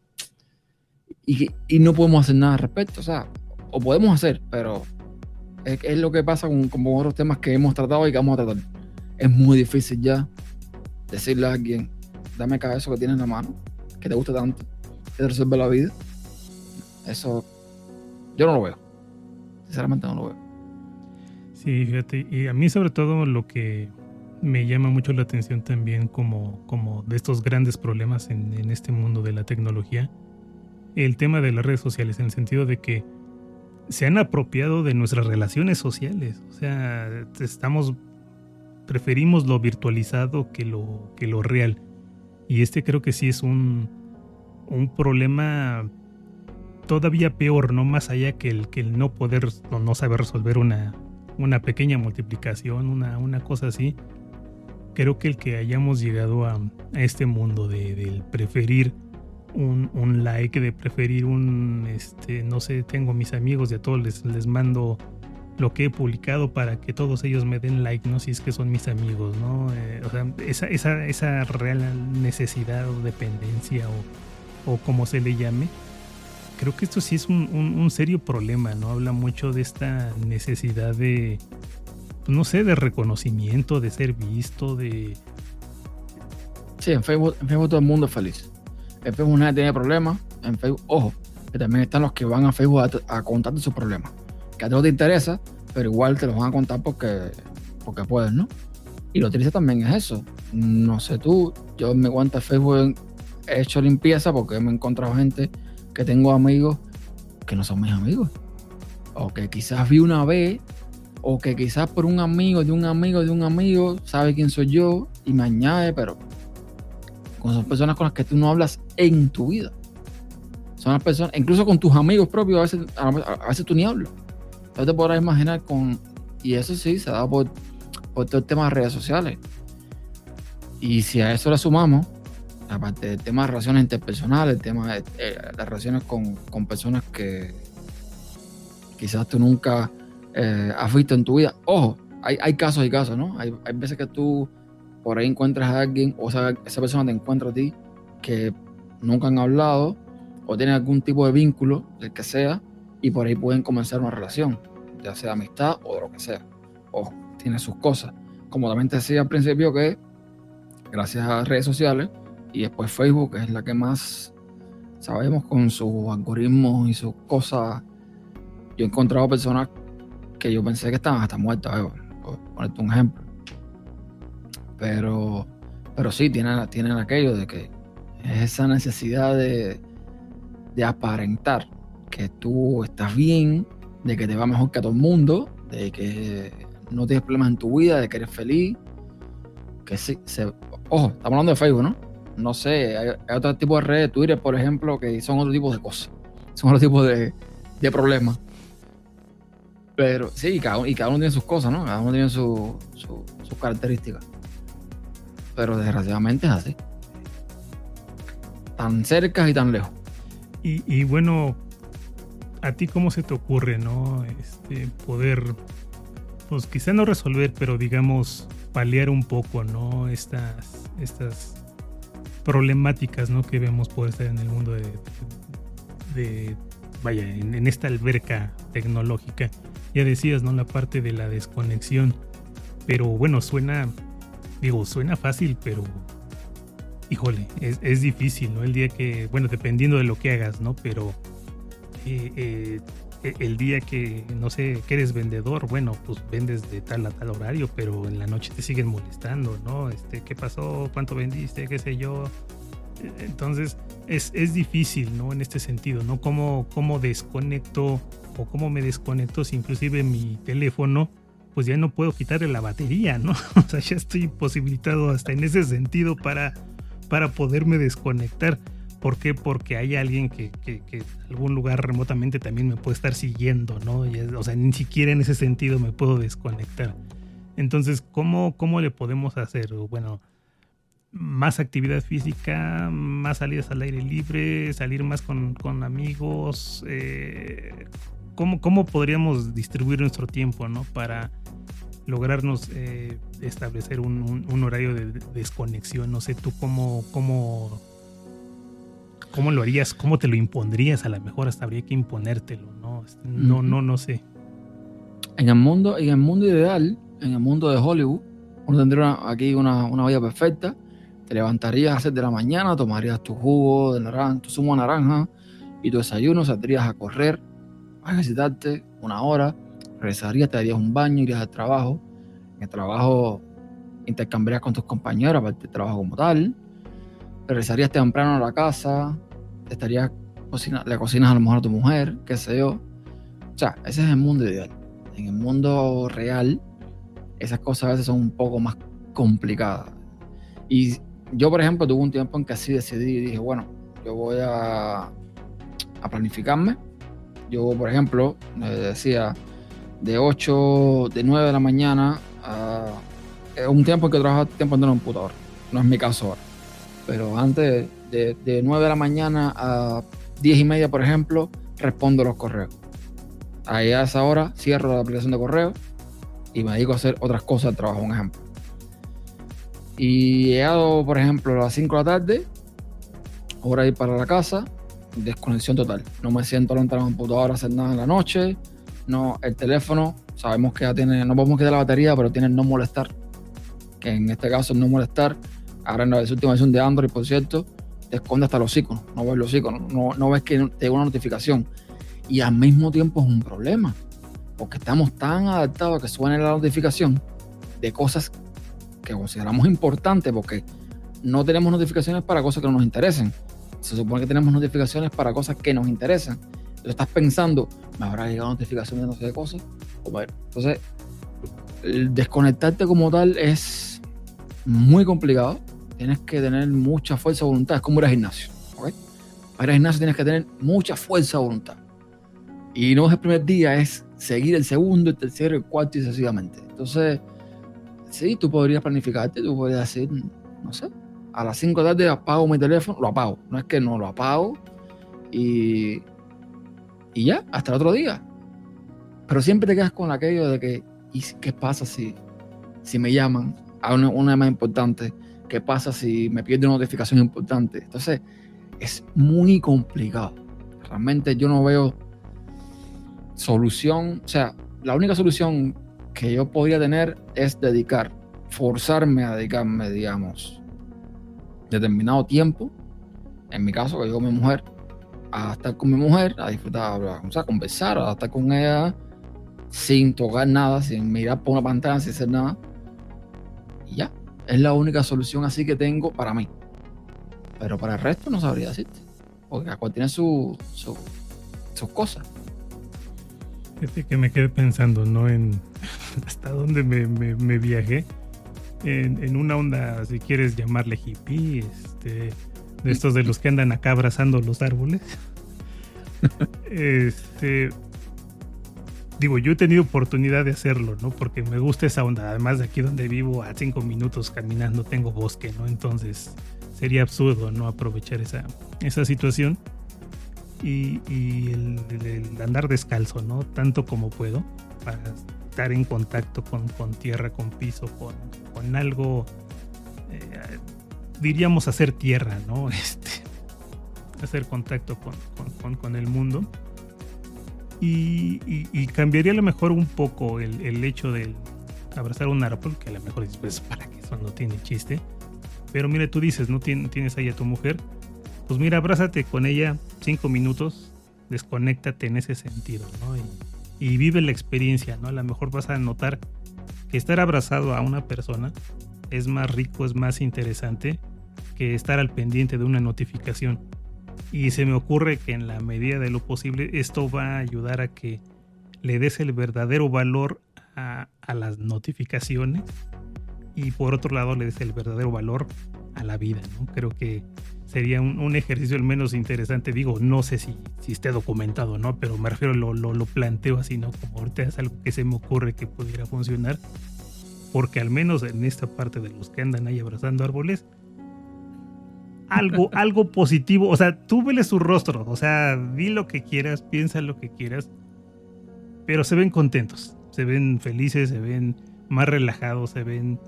y, y no podemos hacer nada al respecto. O sea, o podemos hacer, pero es, es lo que pasa con, con otros temas que hemos tratado y que vamos a tratar. Es muy difícil ya decirle a alguien, dame acá eso que tienes en la mano, que te gusta tanto, que te resuelve la vida. Eso yo no lo veo. Sinceramente no lo veo. Sí, fíjate, y a mí sobre todo lo que me llama mucho la atención también como, como de estos grandes problemas en, en este mundo de la tecnología, el tema de las redes sociales, en el sentido de que se han apropiado de nuestras relaciones sociales. O sea, estamos, preferimos lo virtualizado que lo, que lo real. Y este creo que sí es un, un problema todavía peor, ¿no? Más allá que el, que el no poder o no saber resolver una, una pequeña multiplicación, una, una cosa así. Creo que el que hayamos llegado a, a este mundo de, de preferir un, un like, de preferir un, este, no sé, tengo mis amigos y a todos les, les mando lo que he publicado para que todos ellos me den like, ¿no? Si es que son mis amigos, ¿no? Eh, o sea, esa, esa, esa real necesidad o dependencia o, o como se le llame, creo que esto sí es un, un, un serio problema, ¿no? Habla mucho de esta necesidad de, no sé, de reconocimiento, de ser visto, de... Sí, en Facebook, en Facebook todo el mundo es feliz. En Facebook nadie tiene problemas. En Facebook, ojo, que también están los que van a Facebook a, a contarte sus problemas. Que a ti no te interesa, pero igual te los van a contar porque, porque puedes, ¿no? Y lo triste también es eso. No sé tú, yo en mi cuenta de Facebook he hecho limpieza porque me he encontrado gente que tengo amigos que no son mis amigos. O que quizás vi una vez, o que quizás por un amigo de un amigo de un amigo sabe quién soy yo y me añade, pero son personas con las que tú no hablas en tu vida. Son las personas, incluso con tus amigos propios, a veces, a, a veces tú ni hablas. No te podrás imaginar con... Y eso sí, se da por, por todo el tema de redes sociales. Y si a eso le sumamos, aparte del tema de relaciones interpersonales, el tema de eh, las relaciones con, con personas que quizás tú nunca eh, has visto en tu vida. Ojo, hay, hay casos y casos, ¿no? Hay, hay veces que tú por ahí encuentras a alguien, o sea, esa persona te encuentra a ti, que nunca han hablado, o tienen algún tipo de vínculo, el que sea, y por ahí pueden comenzar una relación, ya sea amistad o de lo que sea. Ojo, tiene sus cosas. Como también te decía al principio, que gracias a redes sociales, y después Facebook, que es la que más sabemos con sus algoritmos y sus cosas, yo he encontrado personas que yo pensé que estaban hasta muertos, eh, por ponerte un ejemplo. Pero, pero sí, tienen, tienen aquello de que es esa necesidad de, de aparentar que tú estás bien, de que te va mejor que a todo el mundo, de que no tienes problemas en tu vida, de que eres feliz. Que sí, se, ojo, estamos hablando de Facebook, ¿no? No sé, hay, hay otro tipo de redes, Twitter, por ejemplo, que son otro tipo de cosas, son otro tipo de, de problemas. Pero sí, y cada, y cada uno tiene sus cosas, ¿no? Cada uno tiene su, su, sus características. Pero desgraciadamente es así. Tan cerca y tan lejos. Y, y bueno, ¿a ti cómo se te ocurre, no? Este, poder, pues quizá no resolver, pero digamos, paliar un poco, ¿no? Estas, estas problemáticas, ¿no? Que vemos puede estar en el mundo de, de vaya, en, en esta alberca tecnológica. Ya decías, ¿no? La parte de la desconexión. Pero bueno, suena, digo, suena fácil, pero híjole, es, es difícil, ¿no? El día que, bueno, dependiendo de lo que hagas, ¿no? Pero eh, eh, el día que, no sé, que eres vendedor, bueno, pues vendes de tal a tal horario, pero en la noche te siguen molestando, ¿no? Este, ¿qué pasó? ¿Cuánto vendiste? ¿Qué sé yo? Entonces, es, es difícil, ¿no? En este sentido, ¿no? ¿Cómo, cómo desconecto o cómo me desconecto si inclusive mi teléfono, pues ya no puedo quitarle la batería, ¿no? O sea, ya estoy imposibilitado hasta en ese sentido para, para poderme desconectar. ¿Por qué? Porque hay alguien que, que, que en algún lugar remotamente también me puede estar siguiendo, ¿no? Y es, o sea, ni siquiera en ese sentido me puedo desconectar. Entonces, ¿cómo, cómo le podemos hacer? Bueno, más actividad física, más salidas al aire libre, salir más con, con amigos. Eh, ¿cómo, ¿Cómo podríamos distribuir nuestro tiempo, ¿no? Para lograrnos eh, establecer un, un, un horario de desconexión. No sé, tú cómo, cómo, cómo lo harías, cómo te lo impondrías. A lo mejor hasta habría que imponértelo, ¿no? No, no, no sé. En el mundo, en el mundo ideal, en el mundo de Hollywood, uno tendría una, aquí una, una vida perfecta. Te levantarías a las seis de la mañana, tomarías tu jugo de naranja, tu zumo de naranja y tu desayuno, saldrías a correr, a ejercitarte una hora, regresarías, te darías un baño, irías al trabajo. En el trabajo intercambiarías con tus compañeros, aparte del trabajo como tal. Regresarías temprano a la casa, te estarías cocina, le cocinas a lo mejor a tu mujer, qué sé yo. O sea, ese es el mundo ideal. En el mundo real, esas cosas a veces son un poco más complicadas. Y yo, por ejemplo, tuve un tiempo en que así decidí y dije, bueno, yo voy a, a planificarme. Yo, por ejemplo, me decía de ocho, de nueve de la mañana a un tiempo en que trabajaba tiempo en el computador. No es mi caso ahora. Pero antes, de, de nueve de la mañana a diez y media, por ejemplo, respondo los correos. Ahí a esa hora cierro la aplicación de correo y me dedico a hacer otras cosas del trabajo, un ejemplo. Y llegado, por ejemplo, a las cinco de la tarde, hora de ir para la casa, desconexión total. No me siento a entrar a la computadora a hacer nada en la noche. No, el teléfono, sabemos que ya tiene, no podemos quitar la batería, pero tiene el no molestar. Que en este caso el no molestar, ahora en la última versión de Android, por cierto, te esconde hasta los iconos. No ves los iconos, no, no ves que te llega una notificación. Y al mismo tiempo es un problema, porque estamos tan adaptados a que suene la notificación de cosas que consideramos importantes, porque no tenemos notificaciones para cosas que no nos interesen. Se supone que tenemos notificaciones para cosas que nos interesan. Entonces estás pensando, ¿me habrá llegado notificación de no sé qué cosas? Entonces, el desconectarte como tal es muy complicado. Tienes que tener mucha fuerza de voluntad. Es como ir al gimnasio, ¿okay? Para ir al gimnasio tienes que tener mucha fuerza de voluntad. Y no es el primer día, es seguir el segundo, el tercero, el cuarto y sucesivamente. Entonces, sí, tú podrías planificarte, tú podrías decir, no sé, a las cinco de la tarde apago mi teléfono, lo apago. No es que no lo apago y, y ya, hasta el otro día. Pero siempre te quedas con aquello de que, ¿y qué pasa si, si me llaman a una, una llamada importante? ¿Qué pasa si me pierdo una notificación importante? Entonces, es muy complicado. Realmente yo no veo solución. O sea, la única solución que yo podría tener es dedicar, forzarme a dedicarme, digamos, determinado tiempo, en mi caso, que yo con mi mujer, a estar con mi mujer, a disfrutar, o sea, a conversar, a estar con ella sin tocar nada, sin mirar por una pantalla, sin hacer nada. Y ya, es la única solución así que tengo para mí. Pero para el resto no sabría decirte, porque cada cual tiene su, su, sus cosas. Fíjate que me quedé pensando, ¿no? En hasta dónde me, me, me viajé. En, en una onda, si quieres llamarle hippie, este, de estos de los que andan acá abrazando los árboles. este, digo, yo he tenido oportunidad de hacerlo, ¿no? Porque me gusta esa onda. Además de aquí donde vivo, a cinco minutos caminando tengo bosque, ¿no? Entonces sería absurdo no aprovechar esa, esa situación. Y, y el, el, el andar descalzo, ¿no? Tanto como puedo, para estar en contacto con, con tierra, con piso, con, con algo, eh, diríamos hacer tierra, ¿no? Este, hacer contacto con, con, con, con el mundo. Y, y, y cambiaría a lo mejor un poco el, el hecho de abrazar un árbol, que a lo mejor dices, pues, para que eso no tiene chiste. Pero mira, tú dices, ¿no? Tienes ahí a tu mujer. Pues mira, abrázate con ella cinco minutos, desconéctate en ese sentido, ¿no? Y, y vive la experiencia, ¿no? A lo mejor vas a notar que estar abrazado a una persona es más rico, es más interesante que estar al pendiente de una notificación. Y se me ocurre que en la medida de lo posible esto va a ayudar a que le des el verdadero valor a, a las notificaciones y por otro lado le des el verdadero valor a la vida, ¿no? Creo que sería un, un ejercicio al menos interesante. Digo, no sé si, si esté documentado, ¿no? Pero me refiero, lo, lo, lo planteo así, ¿no? Como ahorita es algo que se me ocurre que pudiera funcionar. Porque al menos en esta parte de los que andan ahí abrazando árboles, algo, algo positivo. O sea, tú vele su rostro. O sea, di lo que quieras, piensa lo que quieras. Pero se ven contentos. Se ven felices, se ven más relajados, se ven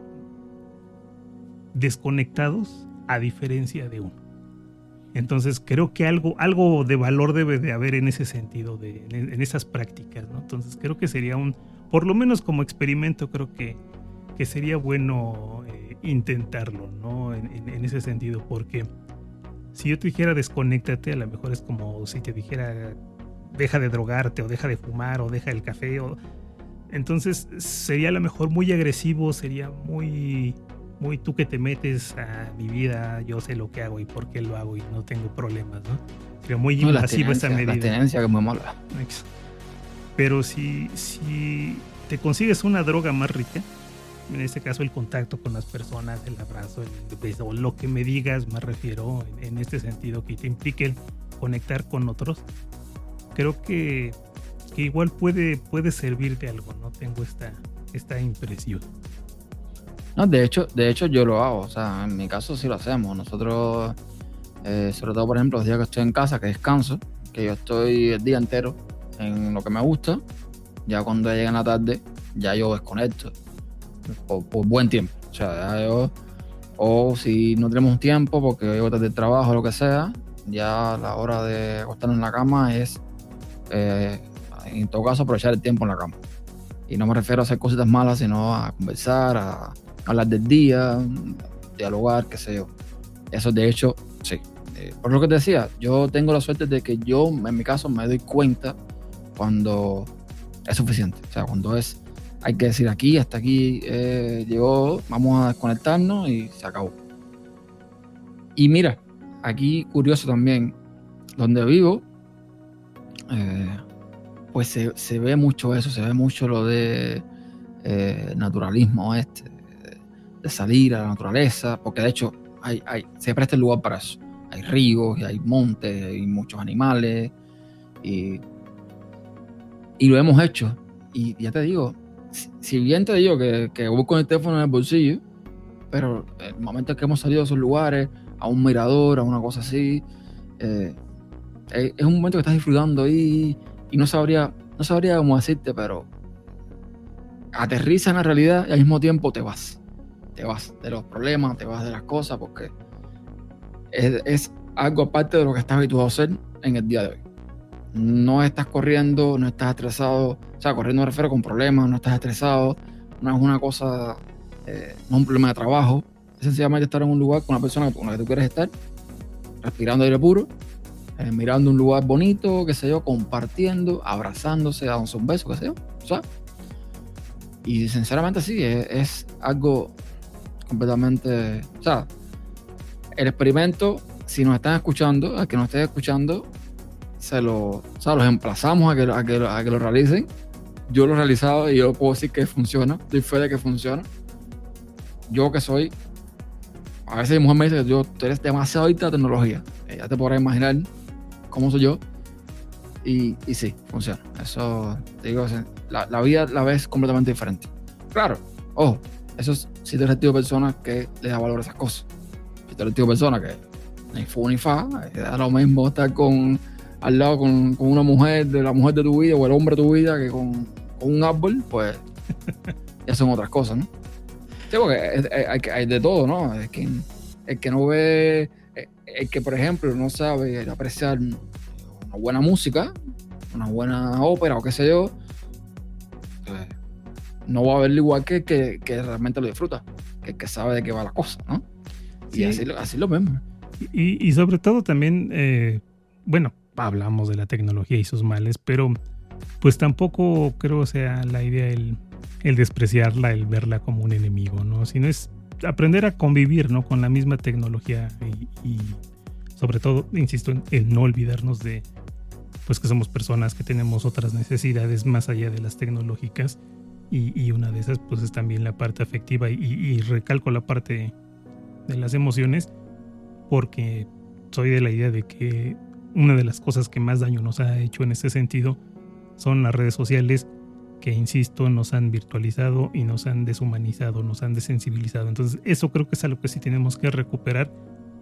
desconectados, a diferencia de uno. Entonces creo que algo, algo de valor debe de haber en ese sentido, de, en, en esas prácticas, ¿no? Entonces creo que sería un, por lo menos como experimento, creo que, que sería bueno eh, intentarlo, ¿no? En, en, en ese sentido, porque si yo te dijera desconéctate, a lo mejor es como si te dijera deja de drogarte, o deja de fumar, o deja el café, o... entonces sería a lo mejor muy agresivo, sería muy... muy tú que te metes a mi vida, yo sé lo que hago y por qué lo hago y no tengo problemas, ¿no? Pero muy no, invasiva esa medida. La tenencia que me mola. Pero si, si te consigues una droga más rica, en este caso el contacto con las personas, el abrazo, el beso, o lo que me digas, me refiero en, en este sentido, que te implique el conectar con otros, creo que, que igual puede, puede servir de algo, ¿no? Tengo esta, esta impresión. No, de hecho, de hecho yo lo hago, o sea, en mi caso sí lo hacemos. Nosotros, eh, sobre todo por ejemplo los días que estoy en casa, que descanso, que yo estoy el día entero en lo que me gusta, ya cuando llega en la tarde, ya yo desconecto por, por buen tiempo. O sea, ya yo, o si no tenemos tiempo porque llego tarde del trabajo o lo que sea, ya la hora de acostarnos en la cama es, eh, en todo caso, aprovechar el tiempo en la cama. Y no me refiero a hacer cositas malas, sino a conversar, a hablar del día, dialogar, qué sé yo. Eso de hecho, sí. Eh, por lo que te decía, yo tengo la suerte de que yo, en mi caso, me doy cuenta cuando es suficiente. O sea, cuando es, hay que decir aquí, hasta aquí eh, llegó, vamos a desconectarnos y se acabó. Y mira, aquí curioso también, donde vivo, eh, pues se, se ve mucho eso, se ve mucho lo de eh, naturalismo este, de salir a la naturaleza, porque de hecho hay, hay, se presta el lugar para eso. Hay ríos, y hay montes, hay muchos animales, y, y lo hemos hecho. Y ya te digo, si, si bien te digo que, que voy con el teléfono en el bolsillo, pero el momento que hemos salido a esos lugares, a un mirador, a una cosa así, eh, es un momento que estás disfrutando y, y no sabría, no sabría cómo decirte, pero aterriza en la realidad y al mismo tiempo te vas. Te vas de los problemas, te vas de las cosas, porque es, es algo aparte de lo que estás habituado a hacer en el día de hoy. No estás corriendo, no estás estresado, o sea, corriendo me refiero con problemas, no estás estresado, no es una cosa, eh, no es un problema de trabajo, es sencillamente estar en un lugar con una persona con la que tú quieres estar, respirando aire puro eh, mirando un lugar bonito, qué sé yo, compartiendo, abrazándose, dándose un beso, qué sé yo, ¿sabes? Y sinceramente sí, es, es algo completamente, o sea, el experimento, si nos están escuchando, a que nos estén escuchando, se lo, o sea, los emplazamos a que, a, que, a que lo realicen. Yo lo he realizado y yo puedo decir que funciona, doy fe de que funciona. Yo que soy, a veces mi mujer me dice que yo, tú eres demasiado adicta a la tecnología. Ya te podrás imaginar cómo soy yo. Y, y sí, funciona. Eso, te digo, la, la vida la ves completamente diferente. Claro, ojo, eso es si tú eres el tipo de persona que le da valor a esas cosas. Si tú eres el tipo de persona que ni fu ni fa, da lo mismo estar con, al lado con, con una mujer, de la mujer de tu vida o el hombre de tu vida que con, con un árbol, pues ya son otras cosas, ¿no? Sí, porque hay, hay de todo, ¿no? Es que, el que no ve, el que por ejemplo no sabe apreciar una buena música, una buena ópera o qué sé yo, pues no va a verlo igual que el que, que realmente lo disfruta, que el que sabe de qué va la cosa, ¿no? Sí. Y así, así lo mismo. Y, y sobre todo también, eh, bueno, hablamos de la tecnología y sus males, pero pues tampoco creo sea la idea el, el despreciarla, el verla como un enemigo, ¿no? Sino es aprender a convivir, ¿no? Con la misma tecnología y, y sobre todo, insisto, en el no olvidarnos de pues que somos personas que tenemos otras necesidades más allá de las tecnológicas y, y una de esas pues es también la parte afectiva y, y recalco la parte de las emociones porque soy de la idea de que una de las cosas que más daño nos ha hecho en ese sentido son las redes sociales que, insisto, nos han virtualizado y nos han deshumanizado, nos han desensibilizado. Entonces eso creo que es algo que sí tenemos que recuperar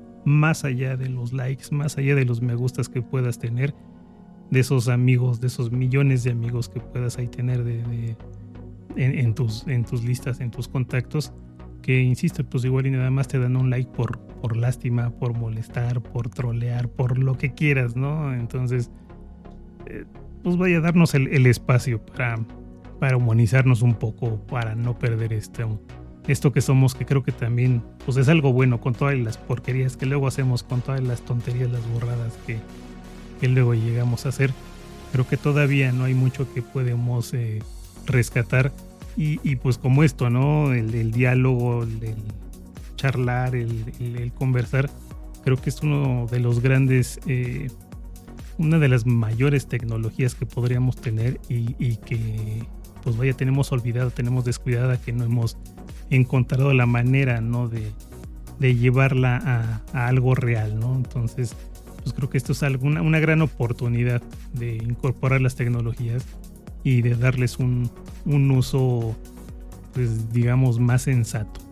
más allá de los likes, más allá de los me gustas que puedas tener, de esos amigos, de esos millones de amigos que puedas ahí tener de, de, en, en, tus, en tus listas, en tus contactos, que insisto, pues igual y nada más te dan un like por, por lástima, por molestar, por trolear, por lo que quieras, ¿no? Entonces, eh, pues vaya a darnos el, el espacio para, para humanizarnos un poco, para no perder esto, esto que somos, que creo que también pues es algo bueno con todas las porquerías que luego hacemos, con todas las tonterías, las borradas que que luego llegamos a hacer. Creo que todavía no hay mucho que podemos eh, rescatar y, y pues como esto, ¿no? El, el diálogo, el, el charlar, el, el, el conversar, creo que es uno de los grandes, eh, una de las mayores tecnologías que podríamos tener y, y que pues vaya, tenemos olvidado, tenemos descuidada, que no hemos encontrado la manera, ¿no? De, de llevarla a, a algo real, ¿no? Entonces pues creo que esto es alguna, una gran oportunidad de incorporar las tecnologías y de darles un, un uso, pues digamos, más sensato.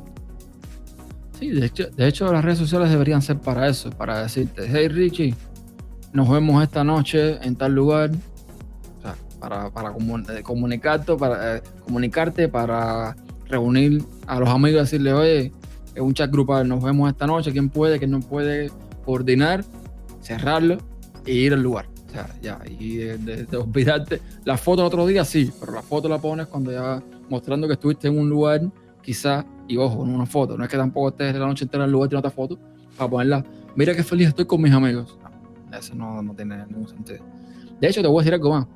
Sí, de hecho, de hecho las redes sociales deberían ser para eso, para decirte, hey Richie, nos vemos esta noche en tal lugar, o sea, para, para comun- comunicarte, para eh, comunicarte, para reunir a los amigos y decirle, oye, es un chat grupal, nos vemos esta noche, quién puede, quién no puede, coordinar, cerrarlo e ir al lugar. O sea, ya, y de, de, de olvidarte. La foto el otro día sí, pero la foto la pones cuando ya mostrando que estuviste en un lugar, quizás, y ojo, en una foto. No es que tampoco estés la noche entera en el lugar y otra foto para ponerla. Mira qué feliz estoy con mis amigos. No, eso no, no tiene ningún sentido. De hecho, te voy a decir algo más.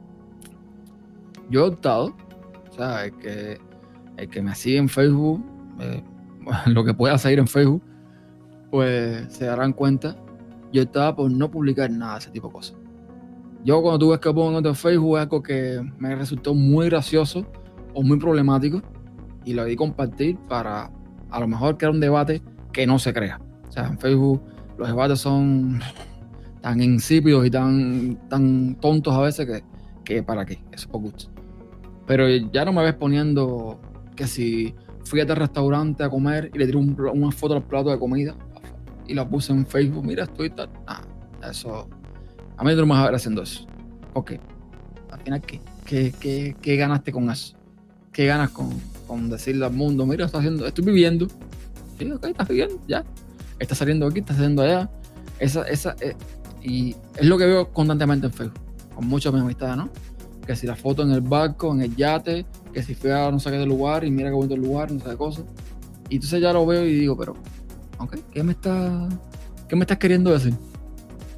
Yo he optado, o sea, el que, el que me sigue en Facebook, eh, lo que pueda seguir en Facebook, pues se darán cuenta. Yo estaba por no publicar nada de ese tipo de cosas. Yo cuando tú ves que pongo en Facebook es algo que me resultó muy gracioso o muy problemático y lo di compartir para a lo mejor crear un debate que no se crea. O sea, en Facebook los debates son tan insípidos y tan, tan tontos a veces que, que para qué, eso es por gusto. Pero ya no me ves poniendo que si fui a este restaurante a comer y le tiré un, una foto al plato de comida y la puse en Facebook, mira, estoy tal. Ah, eso. A mí no me vas a ver haciendo eso. Ok. Al final, ¿qué? ¿Qué, qué, qué ganaste con eso? ¿Qué ganas con, con decirle al mundo, mira, estoy haciendo, estoy viviendo? Sí, ok, estás viviendo, ya. Estás saliendo aquí, estás saliendo allá. Esa, esa, eh, y es lo que veo constantemente en Facebook, con muchas de mis amistades, ¿no? Que si la foto en el barco, en el yate, que si fui a no sé qué de lugar y mira qué bonito el lugar, no sé qué cosa. Y entonces ya lo veo y digo, pero, ok, ¿qué me está, qué me estás queriendo decir?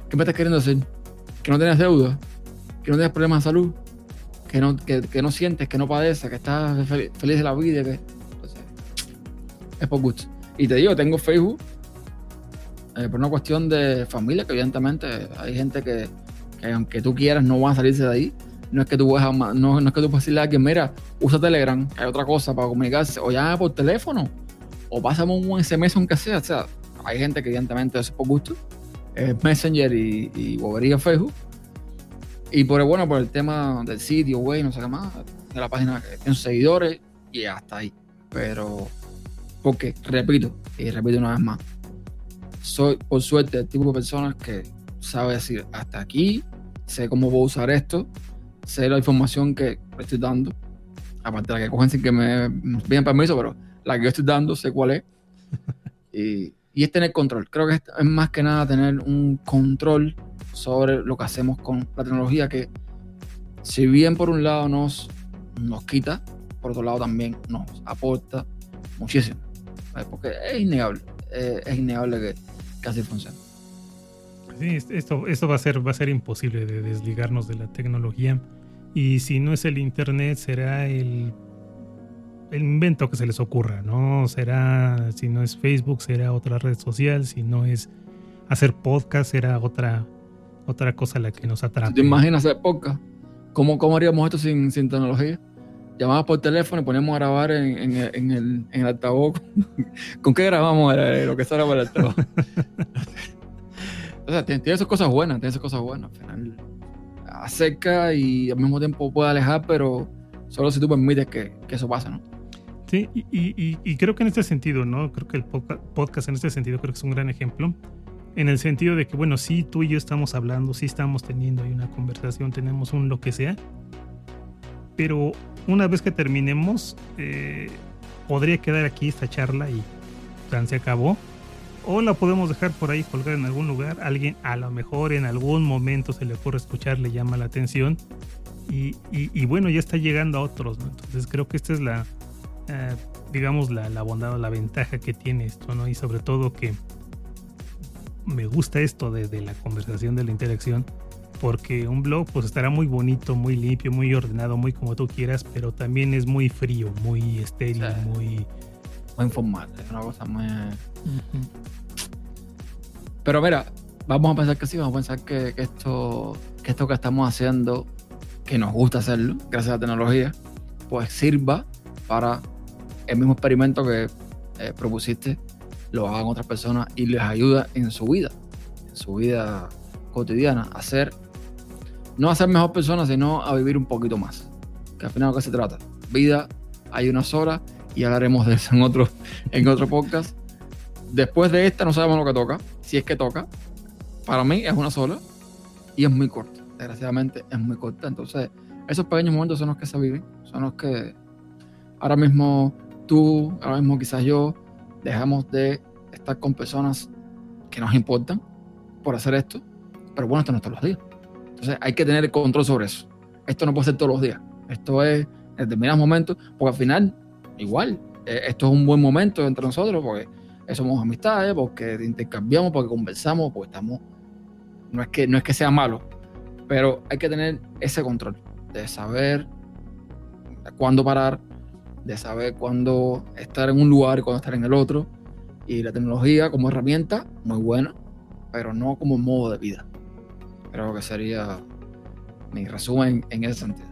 ¿Qué me estás queriendo decir? ¿Que no tienes deuda? ¿Que no tienes problemas de salud? ¿Que no, que, que no sientes, que no padeces, que estás fel- feliz de la vida? Que... Entonces, es por gusto. Y te digo, tengo Facebook eh, por una cuestión de familia, que evidentemente hay gente que, que aunque tú quieras no va a salirse de ahí. No es que tú puedas, no, no es que tú puedas decirle a alguien, mira, usa Telegram, que hay otra cosa para comunicarse, o llama por teléfono, o pásame un S M S aunque sea. O sea, hay gente que evidentemente eso es por gusto, es Messenger y, y bobería Facebook. Y por el bueno, por el tema del sitio, güey, no sé qué más, de la página que tiene seguidores, y hasta ahí. Pero, porque, repito, y repito una vez más, soy, por suerte, el tipo de personas que sabe decir, hasta aquí, sé cómo puedo usar esto, sé la información que estoy dando, aparte de la que cogen sin que me pidan permiso, pero la que yo estoy dando, sé cuál es. Y, y es tener control. Creo que es, es más que nada tener un control sobre lo que hacemos con la tecnología, que si bien por un lado nos, nos quita, por otro lado también nos aporta muchísimo. Porque es innegable, es, es innegable que, que así funciona. Sí, esto, esto va a ser, va a ser imposible de desligarnos de la tecnología. Y si no es el internet, será el, el invento que se les ocurra, ¿no? Será, si no es Facebook, será otra red social. Si no es hacer podcast, será otra, otra cosa la que nos atrape. ¿Te imaginas hacer podcast? ¿Cómo, cómo haríamos esto sin, sin tecnología? Llamamos por teléfono y ponemos a grabar en, en, el, en, el, en el altavoz. ¿Con qué grabamos lo que sale por el altavoz? O sea, tiene, tiene sus cosas buenas, tiene sus cosas buenas. Al final acerca y al mismo tiempo puede alejar, pero solo si tú permites que, que eso pase, ¿no? Sí, y, y, y creo que en este sentido, ¿no? Creo que el podcast en este sentido creo que es un gran ejemplo. En el sentido de que, bueno, sí, tú y yo estamos hablando, sí estamos teniendo ahí una conversación, tenemos un lo que sea, pero una vez que terminemos, eh, podría quedar aquí esta charla y tan se acabó. O la podemos dejar por ahí colgada en algún lugar. Alguien a lo mejor en algún momento se le ocurre escuchar, le llama la atención. Y, y, y bueno, ya está llegando a otros, ¿no? Entonces creo que esta es la, eh, digamos, la, la bondad o la ventaja que tiene esto, ¿no? Y sobre todo que me gusta esto de, de la conversación, de la interacción. Porque un blog pues estará muy bonito, muy limpio, muy ordenado, muy como tú quieras. Pero también es muy frío, muy estéril, sí. muy... Muy informal, es una cosa muy... Uh-huh. Pero mira, vamos a pensar que sí, vamos a pensar que, que, esto, que esto que estamos haciendo, que nos gusta hacerlo, gracias a la tecnología, pues sirva para el mismo experimento que eh, propusiste, lo hagan otras personas y les ayuda en su vida, en su vida cotidiana, a ser, no a ser mejor personas, sino a vivir un poquito más, que al final de lo que se trata. Vida hay una sola, y hablaremos de eso en otro, en otro podcast. Después de esta no sabemos lo que toca, si es que toca. Para mí es una sola y es muy corta, desgraciadamente es muy corta. Entonces esos pequeños momentos son los que se viven, son los que ahora mismo tú, ahora mismo quizás yo, dejamos de estar con personas que nos importan por hacer esto, pero bueno, esto no es todos los días. Entonces hay que tener el control sobre eso. Esto no puede ser todos los días, esto es en determinados momentos, porque al final igual, eh, esto es un buen momento entre nosotros porque somos amistades, porque intercambiamos, porque conversamos, porque estamos, no es que, no es que sea malo, pero hay que tener ese control de saber cuándo parar, de saber cuándo estar en un lugar y cuándo estar en el otro. Y la tecnología como herramienta, muy buena, pero no como modo de vida. Creo que sería mi resumen en ese sentido.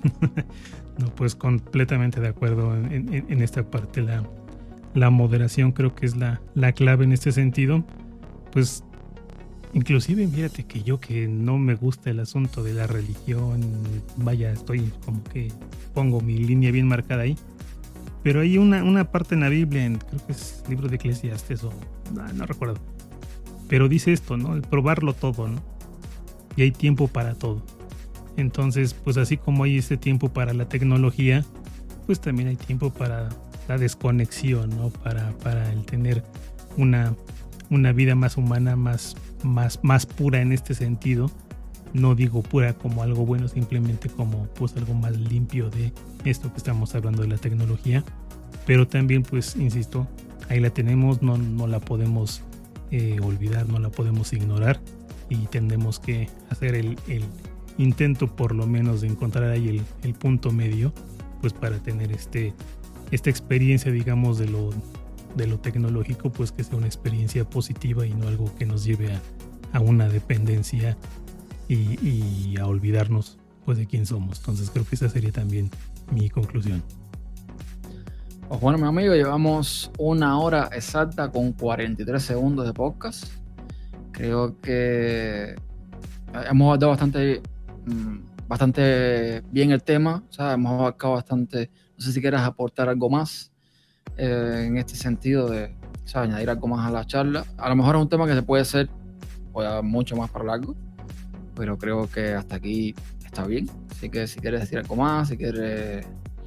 No, pues completamente de acuerdo en, en, en esta parte. La, la moderación creo que es la, la clave en este sentido. Pues inclusive fíjate que yo que no me gusta el asunto de la religión, vaya, estoy como que pongo mi línea bien marcada ahí. Pero hay una, una parte en la Biblia, en, creo que es el libro de Eclesiastes o no, no recuerdo. Pero dice esto, ¿no? El probarlo todo, ¿no? Y hay tiempo para todo. Entonces, pues así como hay ese tiempo para la tecnología, pues también hay tiempo para la desconexión, ¿no? Para, para el tener una, una vida más humana, más, más, más pura en este sentido. No digo pura como algo bueno, simplemente como pues algo más limpio de esto que estamos hablando de la tecnología. Pero también, pues, insisto, ahí la tenemos, no, no la podemos eh, olvidar, no la podemos ignorar. y tendremos que hacer el, el intento por lo menos de encontrar ahí el, el punto medio, pues para tener este, esta experiencia, digamos, de lo, de lo tecnológico, pues que sea una experiencia positiva y no algo que nos lleve a, a una dependencia y, y a olvidarnos pues de quién somos. Entonces creo que esa sería también mi conclusión. Pues bueno, mi amigo, llevamos una hora exacta con cuarenta y tres segundos de podcast. Creo que hemos abordado bastante, bastante bien el tema. O sea, hemos abarcado bastante. No sé si quieres aportar algo más eh, en este sentido de, o sea, añadir algo más a la charla. A lo mejor es un tema que se puede hacer pues, mucho más para largo, pero creo que hasta aquí está bien. Así que si quieres decir algo más, si quieres...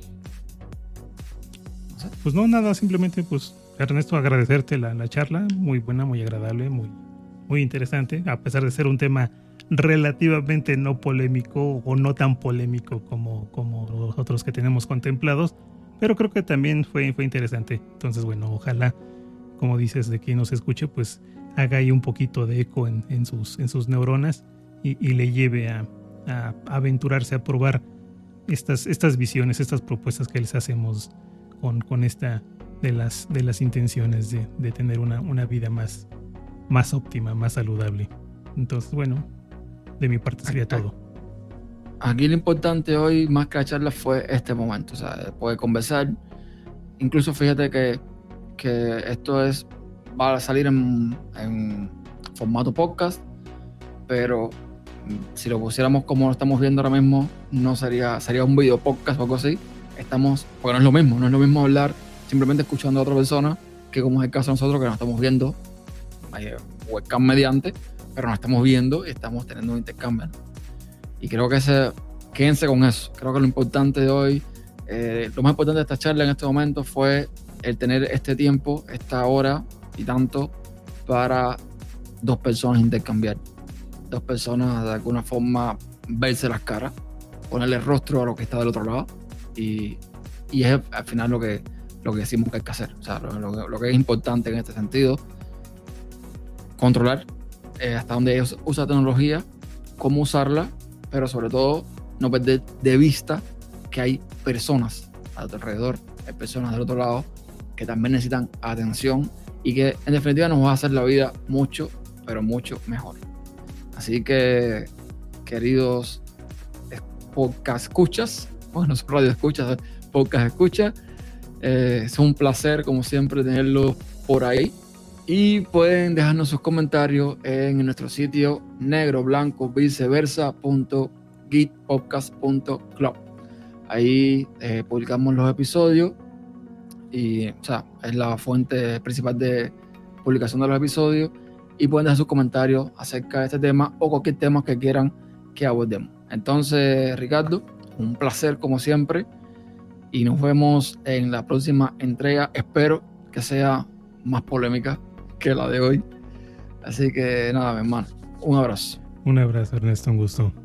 No sé. Pues no, nada, simplemente pues Ernesto, agradecerte la, la charla, muy buena, muy agradable, muy, muy interesante, a pesar de ser un tema relativamente no polémico o no tan polémico como, como los otros que tenemos contemplados, pero creo que también fue, fue interesante. Entonces bueno, ojalá, como dices, de quien nos escuche, pues haga ahí un poquito de eco en, en, sus, en sus neuronas y, y le lleve a, a aventurarse a probar estas, estas visiones, estas propuestas que les hacemos con, con esta de las, de las intenciones de, de tener una, una vida más, más óptima, más saludable. Entonces, bueno, de mi parte sería todo. Aquí lo importante hoy, más que la charla, fue este momento, o sea, después de conversar. Incluso fíjate que, que esto es va a salir en, en formato podcast, pero si lo pusiéramos como lo estamos viendo ahora mismo, no sería, sería un video podcast o algo así. Estamos, porque no es lo mismo, no es lo mismo hablar simplemente escuchando a otra persona que como es el caso de nosotros que nos estamos viendo eh, webcam mediante, pero nos estamos viendo y estamos teniendo un intercambio, ¿no? Y creo que ese, quédense con eso. Creo que lo importante de hoy, eh, lo más importante de esta charla en este momento fue el tener este tiempo, esta hora y tanto para dos personas intercambiar. Dos personas de alguna forma verse las caras, ponerle rostro a lo que está del otro lado y, y es al final lo que, lo que decimos que hay que hacer. O sea, lo, lo, lo que es importante en este sentido, controlar eh, hasta dónde ellos usan tecnología, cómo usarla, pero sobre todo no perder de vista que hay personas a tu alrededor, hay personas del otro lado que también necesitan atención y que en definitiva nos va a hacer la vida mucho, pero mucho mejor. Así que, queridos podcast escuchas, bueno, no son radio escuchas, podcast escuchas, eh, es un placer como siempre tenerlos por ahí y pueden dejarnos sus comentarios en nuestro sitio negro blanco viceversa punto gitpodcast punto club. Ahí eh, publicamos los episodios y, o sea, es la fuente principal de publicación de los episodios y pueden dejar sus comentarios acerca de este tema o cualquier tema que quieran que abordemos. Entonces, Ricardo, un placer como siempre y nos vemos en la próxima entrega. Espero que sea más polémica que la de hoy. Así que nada, mi hermano, un abrazo. Un abrazo, Ernesto, un gusto.